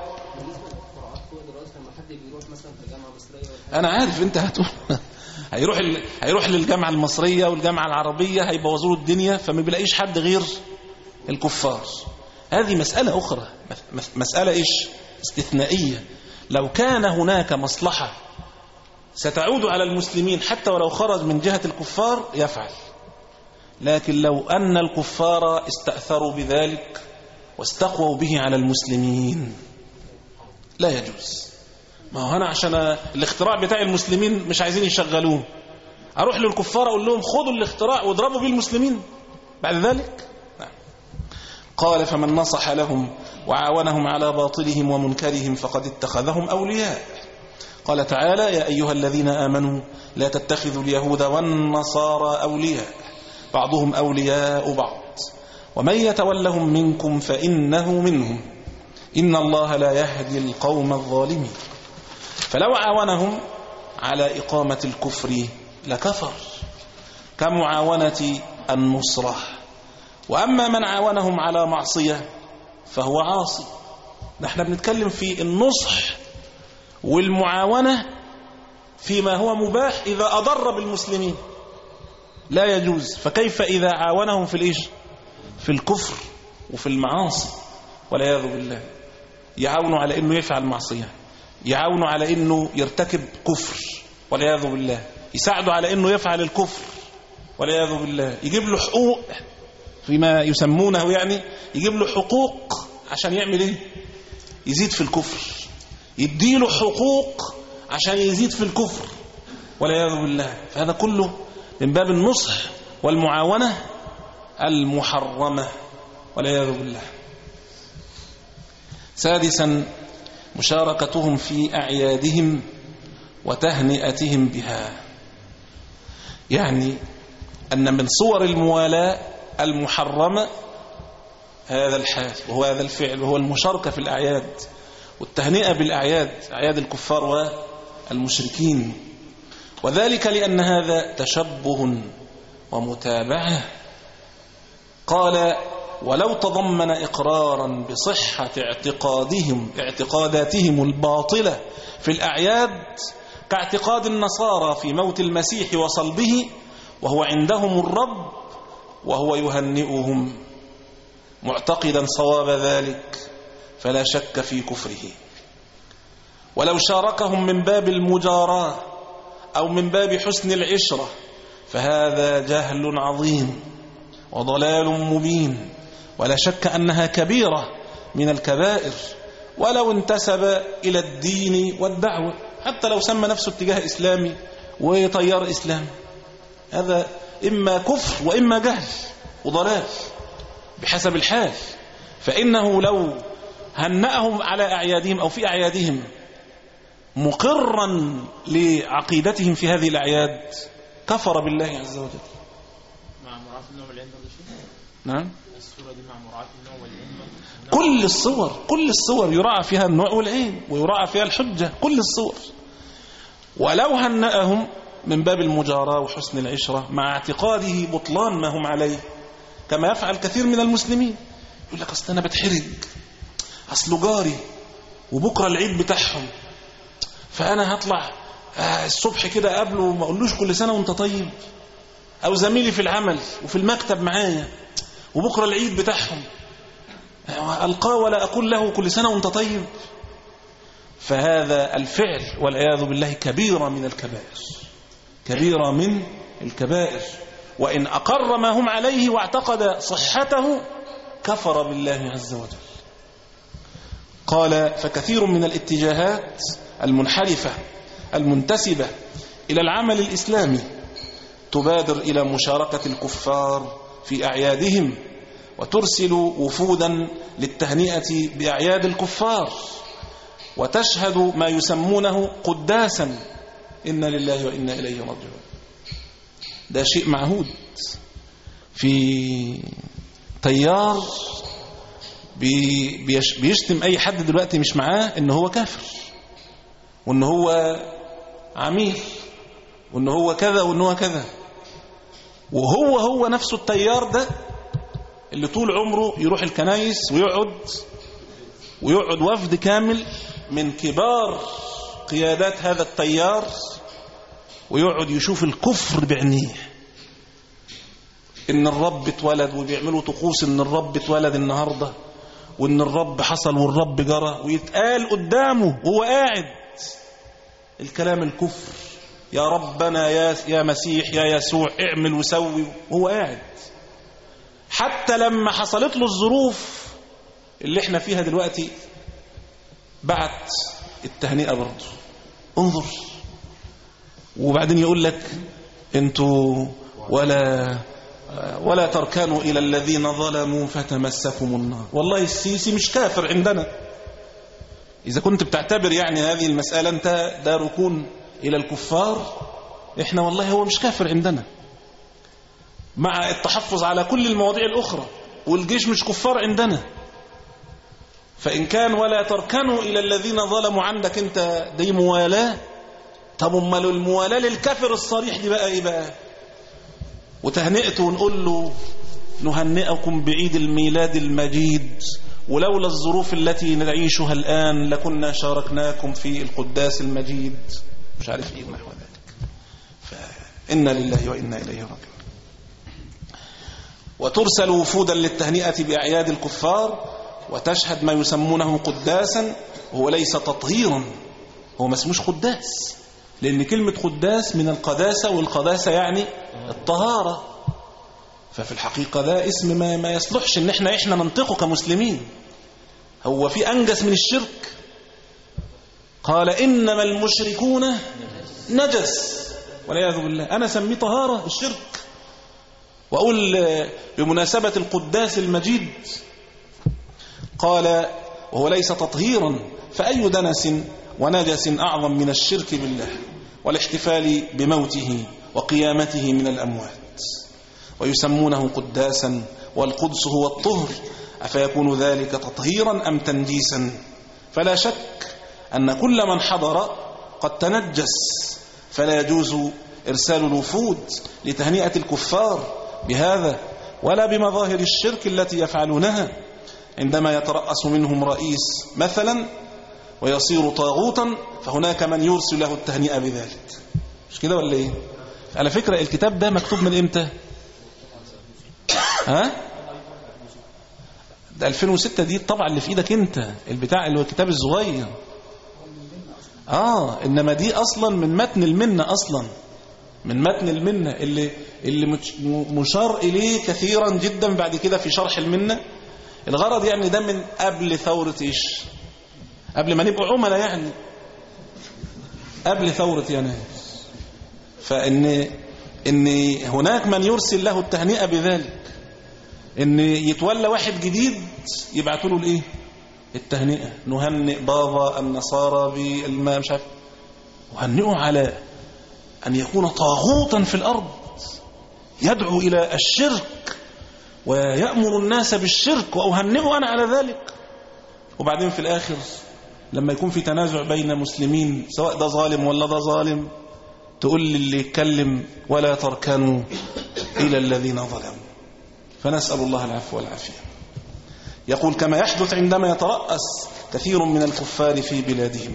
أنا عارف أنت هتقول هيروح ال... هيروح للجامعة المصرية والجامعة العربية هيبوظوا الدنيا، فما بيلاقيش حد غير الكفار. هذه مسألة أخرى، مسألة إيش؟ استثنائية. لو كان هناك مصلحة ستعود على المسلمين حتى ولو خرج من جهة الكفار يفعل، لكن لو أن الكفار استأثروا بذلك واستقووا به على المسلمين لا يجوز. ما هو أنا عشان الاختراع بتاع المسلمين مش عايزين يشغلوه، أروح للكفار أقول لهم خذوا الاختراع واضربوا به المسلمين بعد ذلك؟ نعم. قال فمن نصح لهم وعاونهم على باطلهم ومنكرهم فقد اتخذهم أولياء. قال تعالى يا أيها الذين آمنوا لا تتخذوا اليهود والنصارى أولياء بعضهم أولياء بعض ومن يتولهم منكم فإنه منهم إن الله لا يهدي القوم الظالمين. فلو عاونهم على إقامة الكفر لكفر، كمعاونة النصرة. وأما من عاونهم على معصية فهو عاصي. نحن بنتكلم في النصح والمعاونة فيما هو مباح إذا أضر بالمسلمين لا يجوز، فكيف إذا عاونهم في الإيش؟ في الكفر وفي المعاصي والعياذ بالله. يعاونوا على أنه يفعل معصية، يعاونوا على أنه يرتكب كفر والعياذ بالله، يساعدوا على أنه يفعل الكفر والعياذ بالله، يجيب له حقوق فيما يسمونه، يعني يجيب له حقوق عشان يعمل ايه؟ يزيد في الكفر، يديله حقوق عشان يزيد في الكفر والعياذ بالله. فهذا كله من باب النصح والمعاونة المحرمة والعياذ بالله. سادسا مشاركتهم في أعيادهم وتهنئتهم بها، يعني أن من صور الموالاة المحرمة هذا الحال وهو هذا الفعل، وهو المشاركة في الأعياد والتهنئة بالأعياد، أعياد الكفار والمشركين، وذلك لأن هذا تشبه ومتابعة. قال: ولو تضمن إقرارا بصحة اعتقادهم اعتقاداتهم الباطلة في الأعياد كاعتقاد النصارى في موت المسيح وصلبه، وهو عندهم الرب وهو يهنئهم معتقدا صواب ذلك، فلا شك في كفره. ولو شاركهم من باب المجاراة أو من باب حسن العشرة فهذا جهل عظيم وضلال مبين، ولا شك أنها كبيرة من الكبائر، ولو انتسب إلى الدين والدعوة، حتى لو سمى نفسه اتجاه إسلامي وتيار إسلامي، هذا إما كفر وإما جهل وضلال بحسب الحال. فإنه لو هنأهم على أعيادهم أو في أعيادهم مقرا لعقيدتهم في هذه الأعياد كفر بالله عز وجل. مع مراعاة النوع والعلم ولا شيء؟ نعم، الصورة دي مع مراعاة النوع والعلم. كل الصور كل الصور يراعى فيها النوع والعين ويراعى فيها الحجة، كل الصور. ولو هنأهم من باب المجاراة وحسن العشرة مع اعتقاده بطلان ما هم عليه، كما يفعل كثير من المسلمين، يقول لك أصل أنا بتحرج، أصله جاري وبكرة العيد بتاعهم، فأنا هطلع الصبح كده قبله وما أقولوش كل سنة وانت طيب، أو زميلي في العمل وفي المكتب معايا وبكرة العيد بتاعهم ألقاه ولا أقول له كل سنة وانت طيب. فهذا الفعل والعياذ بالله كبيرة من الكبائر، كبيرة من الكبائر، وإن أقر ما هم عليه واعتقد صحته كفر بالله عز وجل. قال: فكثير من الاتجاهات المنحرفة المنتسبة إلى العمل الإسلامي تبادر إلى مشاركة الكفار في أعيادهم، وترسل وفودا للتهنئة بأعياد الكفار، وتشهد ما يسمونه قداسا، إنا لله وإنا إليه راجعون. ده شيء معهود في تيار بيشتم أي حد دلوقتي مش معاه إن هو كافر، وإن هو عميل، وإن هو كذا وإن هو كذا، وهو هو نفسه التيار ده اللي طول عمره يروح الكنايس ويقعد ويقعد وفد كامل من كبار قيادات هذا التيار ويقعد يشوف الكفر بعينيه، ان الرب اتولد، وبيعملوا طقوس ان الرب اتولد النهارده، وان الرب حصل والرب جرى، ويتقال قدامه وهو قاعد الكلام الكفر، يا ربنا يا يا مسيح يا يسوع اعمل وسوي، وهو قاعد. حتى لما حصلت له الظروف اللي احنا فيها دلوقتي بعت التهنئة برضه، انظر. وبعدين يقول لك انتوا ولا ولا تركنوا إلى الذين ظلموا فتمسكم النار. والله السيسي مش كافر عندنا، إذا كنت بتعتبر يعني هذه المسألة أنت ده ركون إلى الكفار، إحنا والله هو مش كافر عندنا، مع التحفظ على كل المواضيع الأخرى، والجيش مش كفار عندنا. فإن كان ولا تركنوا إلى الذين ظلموا عندك أنت دي موالاة، طب امال الموالاة للكافر الصريح دي بقى ايه بقى؟ وتهنئته ونقول له نهنئكم بعيد الميلاد المجيد، ولولا الظروف التي نعيشها الآن لكنا شاركناكم في القداس المجيد، مش عارف ايه نحو ذلك. فإنا لله وإنا إليه راجعون. وترسل وفودا للتهنئة بأعياد الكفار، وتشهد ما يسمونه قداسا، وهو ليس تطهيرا، هو ما اسموش قداس، لأن كلمة قداس من القداسة، والقداسة يعني الطهارة. ففي الحقيقة ده اسم ما, ما يصلحش ان احنا احنا ننطقه كمسلمين. هو في أنجس من الشرك؟ قال إنما المشركون نجس، والعياذ بالله. أنا سميه طهارة الشرك، وأقول بمناسبة القداس المجيد قال وهو ليس تطهيرا، فأي دنس ونجس أعظم من الشرك بالله والاحتفال بموته وقيامته من الأموات. ويسمونه قداسا، والقدس هو الطهر، أفيكون ذلك تطهيرا أم تنجيسا؟ فلا شك أن كل من حضر قد تنجس، فلا يجوز إرسال الوفود لتهنئة الكفار بهذا ولا بمظاهر الشرك التي يفعلونها، عندما يترأس منهم رئيس مثلا ويصير طاغوتا، فهناك من يرسل له التهنئة بذلك. مش كده ولا ايه؟ على فكرة الكتاب ده مكتوب من امتى؟ ها؟ ده ألفين وستة، دي الطبعة اللي في ايدك انت، البتاع اللي هو الكتاب الصغير. اه انما دي اصلا من متن المنة، اصلا من متن المنة اللي اللي مشار اليه كثيرا جدا بعد كده في شرح المنة. الغرض يعني ده من قبل ثورة ايش؟ قبل ما نبقى عملاء، يعني قبل ثورة يناير. فإن إن هناك من يرسل له التهنئة بذلك، إن يتولى واحد جديد يبعثوا له الإيه؟ التهنئة. نهنئ بابا النصارى بالماء، مش عارف، وهنئه على أن يكون طاغوتا في الأرض يدعو إلى الشرك ويأمر الناس بالشرك، وأهنئه أنا على ذلك. وبعدين في الآخر لما يكون في تنازع بين مسلمين، سواء ده ظالم ولا ده ظالم، تقول للي يتكلم ولا تركنوا إلى الذين ظلموا. فنسأل الله العفو والعافية. يقول كما يحدث عندما يترأس كثير من الكفار في بلادهم.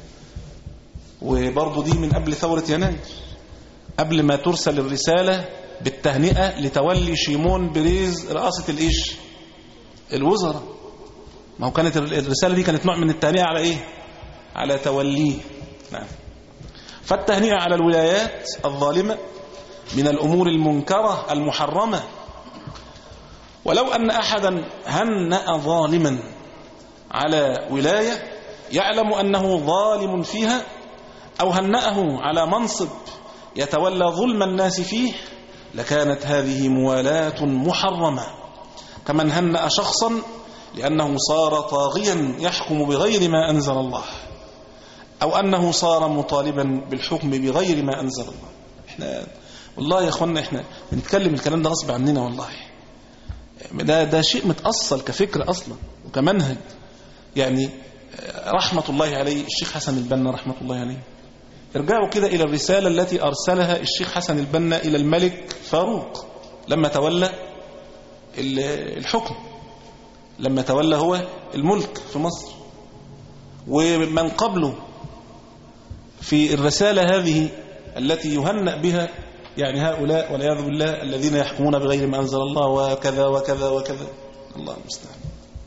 وبرضو دي من قبل ثورة يناير، قبل ما ترسل الرسالة بالتهنئة لتولي شيمون بريز رئاسة الإيش؟ الوزراء. ما هو كانت الرسالة دي كانت نوع من التهنئة على إيه؟ على توليه. نعم. فالتهنئة على الولايات الظالمة من الأمور المنكرة المحرمة. ولو أن أحدا هنأ ظالما على ولاية يعلم أنه ظالم فيها، أو هنأه على منصب يتولى ظلم الناس فيه، لكانت هذه موالاة محرمة، كمن هنأ شخصا لأنه صار طاغيا يحكم بغير ما أنزل الله، أو أنه صار مطالبا بالحكم بغير ما أنزل الله. إحنا والله يا أخوانا إحنا بنتكلم الكلام ده غصب عننا، والله ده, ده شيء متأصل كفكرة أصلا وكمنهج. يعني رحمة الله عليه الشيخ حسن البنا رحمة الله عليه، ارجعوا كده إلى الرسالة التي أرسلها الشيخ حسن البنا إلى الملك فاروق لما تولى الحكم، لما تولى هو الملك في مصر. ومن قبله في الرسالة هذه التي يهنأ بها يعني هؤلاء والعياذ بالله الذين يحكمون بغير ما أنزل الله وكذا وكذا وكذا، الله المستعان.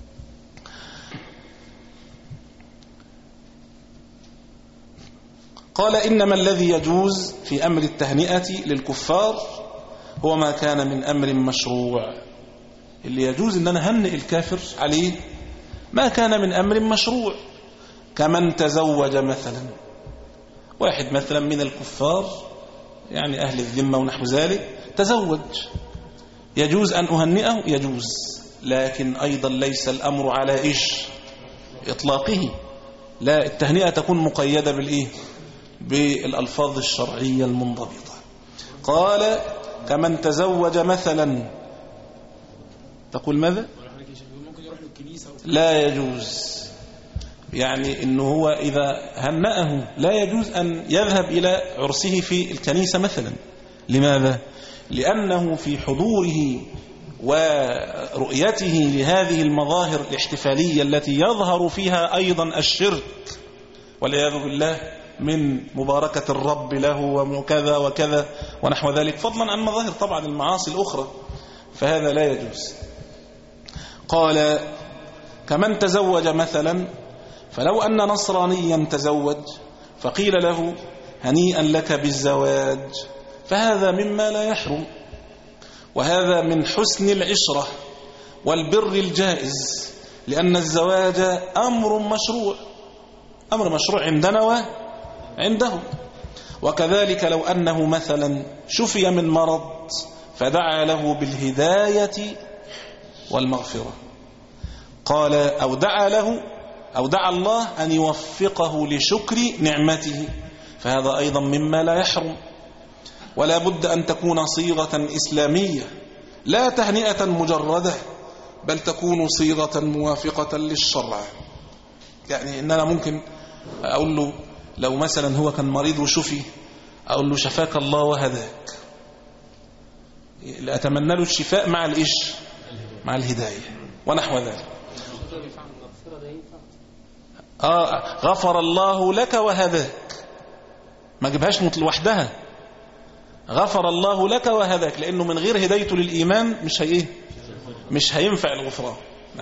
قال إنما الذي يجوز في أمر التهنئة للكفار هو ما كان من أمر مشروع. اللي يجوز أن أنا هنئ الكافر عليه ما كان من أمر مشروع، كمن تزوج مثلا، واحد مثلا من الكفار يعني أهل الذمة ونحو ذلك تزوج، يجوز أن أهنئه؟ يجوز، لكن أيضا ليس الأمر على إيش؟ إطلاقه. لا، التهنئة تكون مقيدة بالإيه؟ بالألفاظ الشرعية المنضبطة. قال كمن تزوج مثلا، تقول ماذا؟ لا يجوز. يعني إنه هو إذا هنأه لا يجوز أن يذهب إلى عرسه في الكنيسة مثلا. لماذا؟ لأنه في حضوره ورؤيته لهذه المظاهر الاحتفالية التي يظهر فيها أيضا الشرك والعياذ بالله من مباركة الرب له وكذا وكذا ونحو ذلك، فضلا عن مظاهر طبعا المعاصي الأخرى، فهذا لا يجوز. قال كمن تزوج مثلا، فلو أن نصرانيا تزوج فقيل له هنيئا لك بالزواج، فهذا مما لا يحرم، وهذا من حسن العشرة والبر الجائز، لأن الزواج أمر مشروع، أمر مشروع عندنا وعنده. وكذلك لو أنه مثلا شفي من مرض فدعا له بالهداية والمغفرة، قال أو دعا له أو دعا الله أن يوفقه لشكر نعمته، فهذا أيضا مما لا يحرم. ولا بد أن تكون صيغة إسلامية، لا تهنئة مجردة، بل تكون صيغة موافقة للشرع. يعني إننا ممكن أقول له لو مثلا هو كان مريض وشفي، أقول له شفاك الله وهداك، أتمنى له الشفاء مع الإيش؟ مع الهداية ونحو ذلك. آه غفر الله لك وهداك، ما جبهاش لوحدها، غفر الله لك وهداك، لأنه من غير هدايته للإيمان مش هي مش هينفع الغفران. نعم.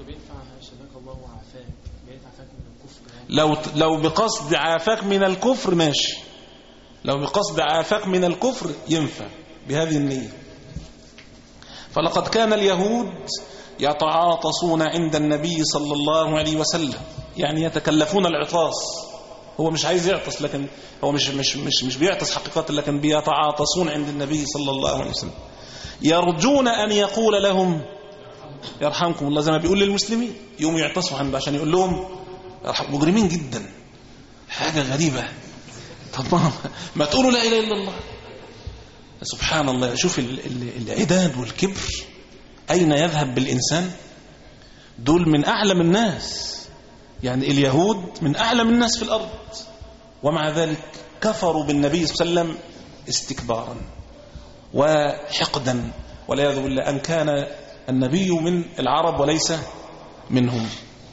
لو لو بقصد عافاك من الكفر ماشي، لو بقصد عافاك من الكفر ينفع بهذه النية. فلقد كان اليهود يتعاطسون عند النبي صلى الله عليه وسلم، يعني يتكلفون العطاس، هو مش عايز يعطس، لكن هو مش مش مش مش بيعطس حقيقة، لكن بيتعاطسون عند النبي صلى الله عليه وسلم، يرجون أن يقول لهم يرحمكم الله، زي ما بيقول للمسلمين، يوم يعتصوا عنده عشان يقول لهم يرحم. مجرمين جدا، حاجة غريبة. طب ما, ما تقولوا لا إله إلا الله. سبحان الله، شوف العداد والكبر أين يذهب بالإنسان. دول من أعلم الناس، يعني اليهود من أعلم الناس في الأرض، ومع ذلك كفروا بالنبي صلى الله عليه وسلم استكبارا وحقدا، والعياذ بالله، أن كان النبي من العرب وليس منهم.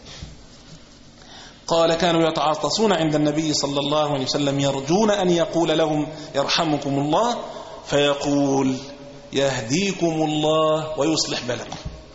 قال كانوا يتعاطسون عند النبي صلى الله عليه وسلم، يرجون أن يقول لهم يرحمكم الله، فيقول يهديكم الله ويصلح بالكم.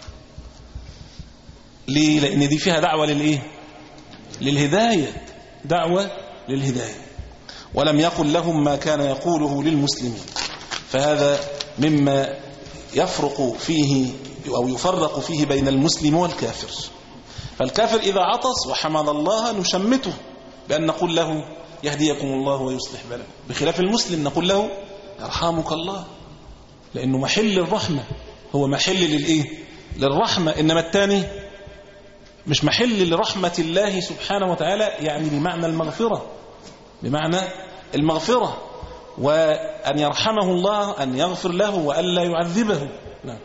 ليه؟ لأن دي فيها دعوة للإيه؟ للهداية، دعوة للهداية، ولم يقل لهم ما كان يقوله للمسلمين. فهذا مما يفرق فيه أو يفرق فيه بين المسلم والكافر. فالكافر إذا عطس وحمد الله نشمته بأن نقول له يهديكم الله ويصلح بالكم، بخلاف المسلم نقول له يرحمك الله، لأنه محل الرحمة، هو محل للإيه؟ للرحمة. إنما الثاني مش محل لرحمة الله سبحانه وتعالى، يعني بمعنى المغفرة، بمعنى المغفرة، وأن يرحمه الله، أن يغفر له وألا يعذبه. نعم.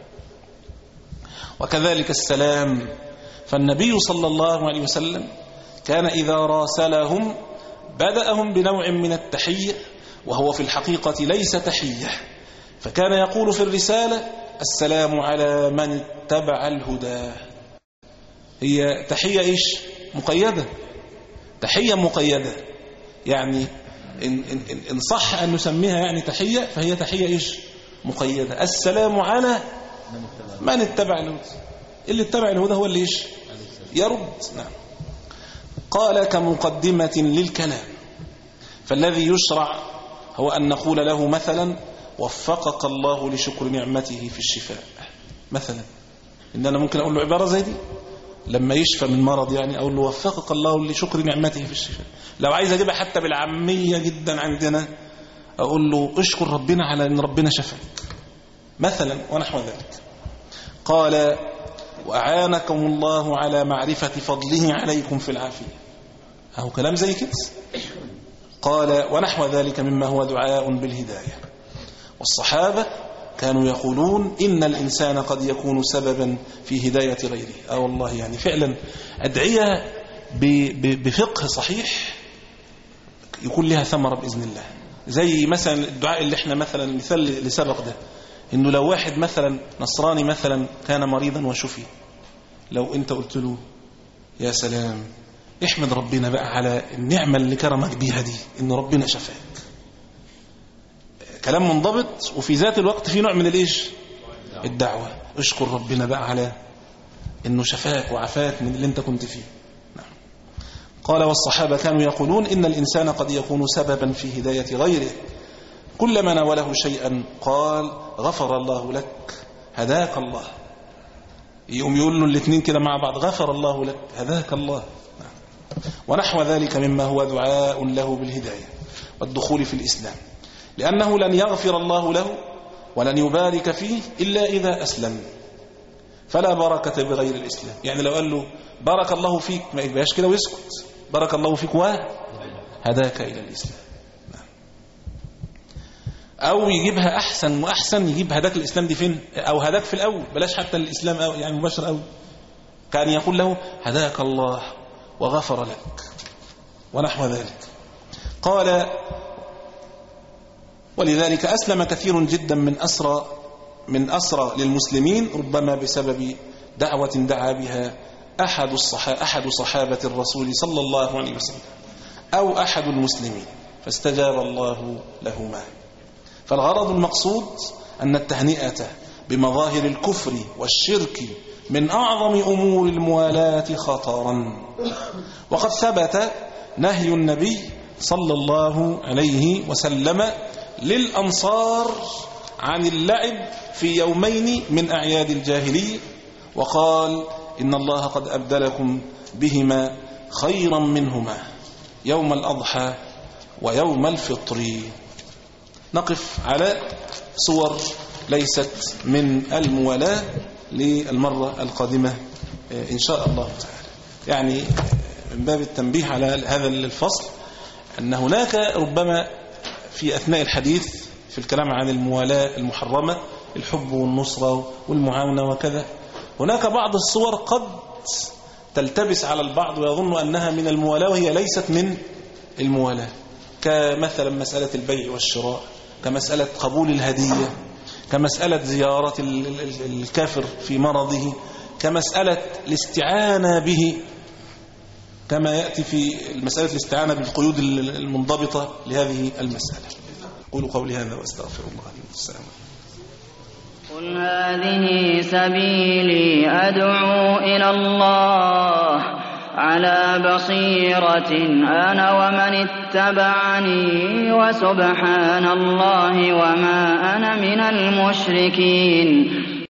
وكذلك السلام، فالنبي صلى الله عليه وسلم كان إذا راسلهم بدأهم بنوع من التحية، وهو في الحقيقة ليس تحية، فكان يقول في الرسالة السلام على من اتبع الهدى. هي تحية إيش؟ مقيدة، تحية مقيدة، يعني إن, إن, إن صح أن نسميها يعني تحية، فهي تحية إيش؟ مقيدة. السلام على من اتبع الهدى، اللي اتبع الهدى هو اللي إيش؟ يرد. نعم. قال كمقدمة للكلام، فالذي يشرع هو أن نقول له مثلا وفقك الله لشكر نعمته في الشفاء مثلا. إن أنا ممكن أقول له عبارة زي دي لما يشفى من مرض، يعني أقول له وفقك الله لشكر نعمته في الشفاء. لو عايز أجيبها حتى بالعامية جدا عندنا، أقول له اشكر ربنا على أن ربنا شفاك مثلا ونحو ذلك. قال وأعانكم الله على معرفة فضله عليكم في العافية، أهو كلام زي كده. قال ونحو ذلك مما هو دعاء بالهداية. والصحابة كانوا يقولون إن الإنسان قد يكون سببا في هداية غيره. آه والله، يعني فعلا أدعية بفقه صحيح يكون لها ثمرة بإذن الله. زي مثلا الدعاء اللي احنا مثلا المثال اللي سبق ده، انه لو واحد مثلا نصراني مثلا كان مريضا وشفي، لو انت قلت له يا سلام احمد ربنا بقى على النعمة اللي كرمك بيها دي، ان ربنا شفاك، كلام منضبط وفي ذات الوقت في نوع من الايش الدعوة، اشكر ربنا بقى على انه شفاك وعفاك من اللي انت كنت فيه. نعم. قال والصحابة كانوا يقولون إن الإنسان قد يكون سببا في هداية غيره، كلما ناوله شيئا قال غفر الله لك هداك الله، يقوم يقول له الاثنين كده مع بعض غفر الله لك هداك الله. نعم. ونحو ذلك مما هو دعاء له بالهداية والدخول في الإسلام، لأنه لن يغفر الله له ولن يبارك فيه إلا إذا أسلم، فلا بركة بغير الإسلام. يعني لو قال له بارك الله فيك ما يبقاش كده ويسكت، بارك الله فيك وهداك إلى الإسلام. نعم. أو يجيبها أحسن وأحسن، يجيب هداك الإسلام دي فين، أو هداك في الأول، بلاش حتى الإسلام أو يعني مباشر أول، كان يقول له هداك الله وغفر لك ونحو ذلك. قال ولذلك أسلم كثير جدا من أسرى من أسرى للمسلمين ربما بسبب دعوة دعا بها أحد الصحابة أحد صحابة الرسول صلى الله عليه وسلم أو أحد المسلمين فاستجاب الله لهما. فالغرض المقصود أن التهنئة بمظاهر الكفر والشرك من أعظم أمور الموالاة خطرا، وقد ثبت نهي النبي صلى الله عليه وسلم للأنصار عن اللعب في يومين من أعياد الجاهلية، وقال إن الله قد أبدلكم بهما خيرا منهما يوم الأضحى ويوم الفطر. نقف على صور ليست من الموالاة للمرة القادمة إن شاء الله تعالى. يعني من باب التنبيه على هذا الفصل أن هناك ربما في أثناء الحديث في الكلام عن الموالاة المحرمة الحب والنصرة والمعاونة وكذا، هناك بعض الصور قد تلتبس على البعض ويظن أنها من الموالاة وهي ليست من الموالاة، كمثلا مسألة البيع والشراء، كمسألة قبول الهدية، كمسألة زيارة الكافر في مرضه، كمسألة الاستعانة به، كما يأتي في مسألة الاستعانة بالقيود المنضبطة لهذه المسألة. قولوا قولي هذا واستغفر الله لي والسلام. قل هذه سبيلي أدعو إلى الله على بصيرة أنا ومن اتبعني وسبحان الله وما أنا من المشركين.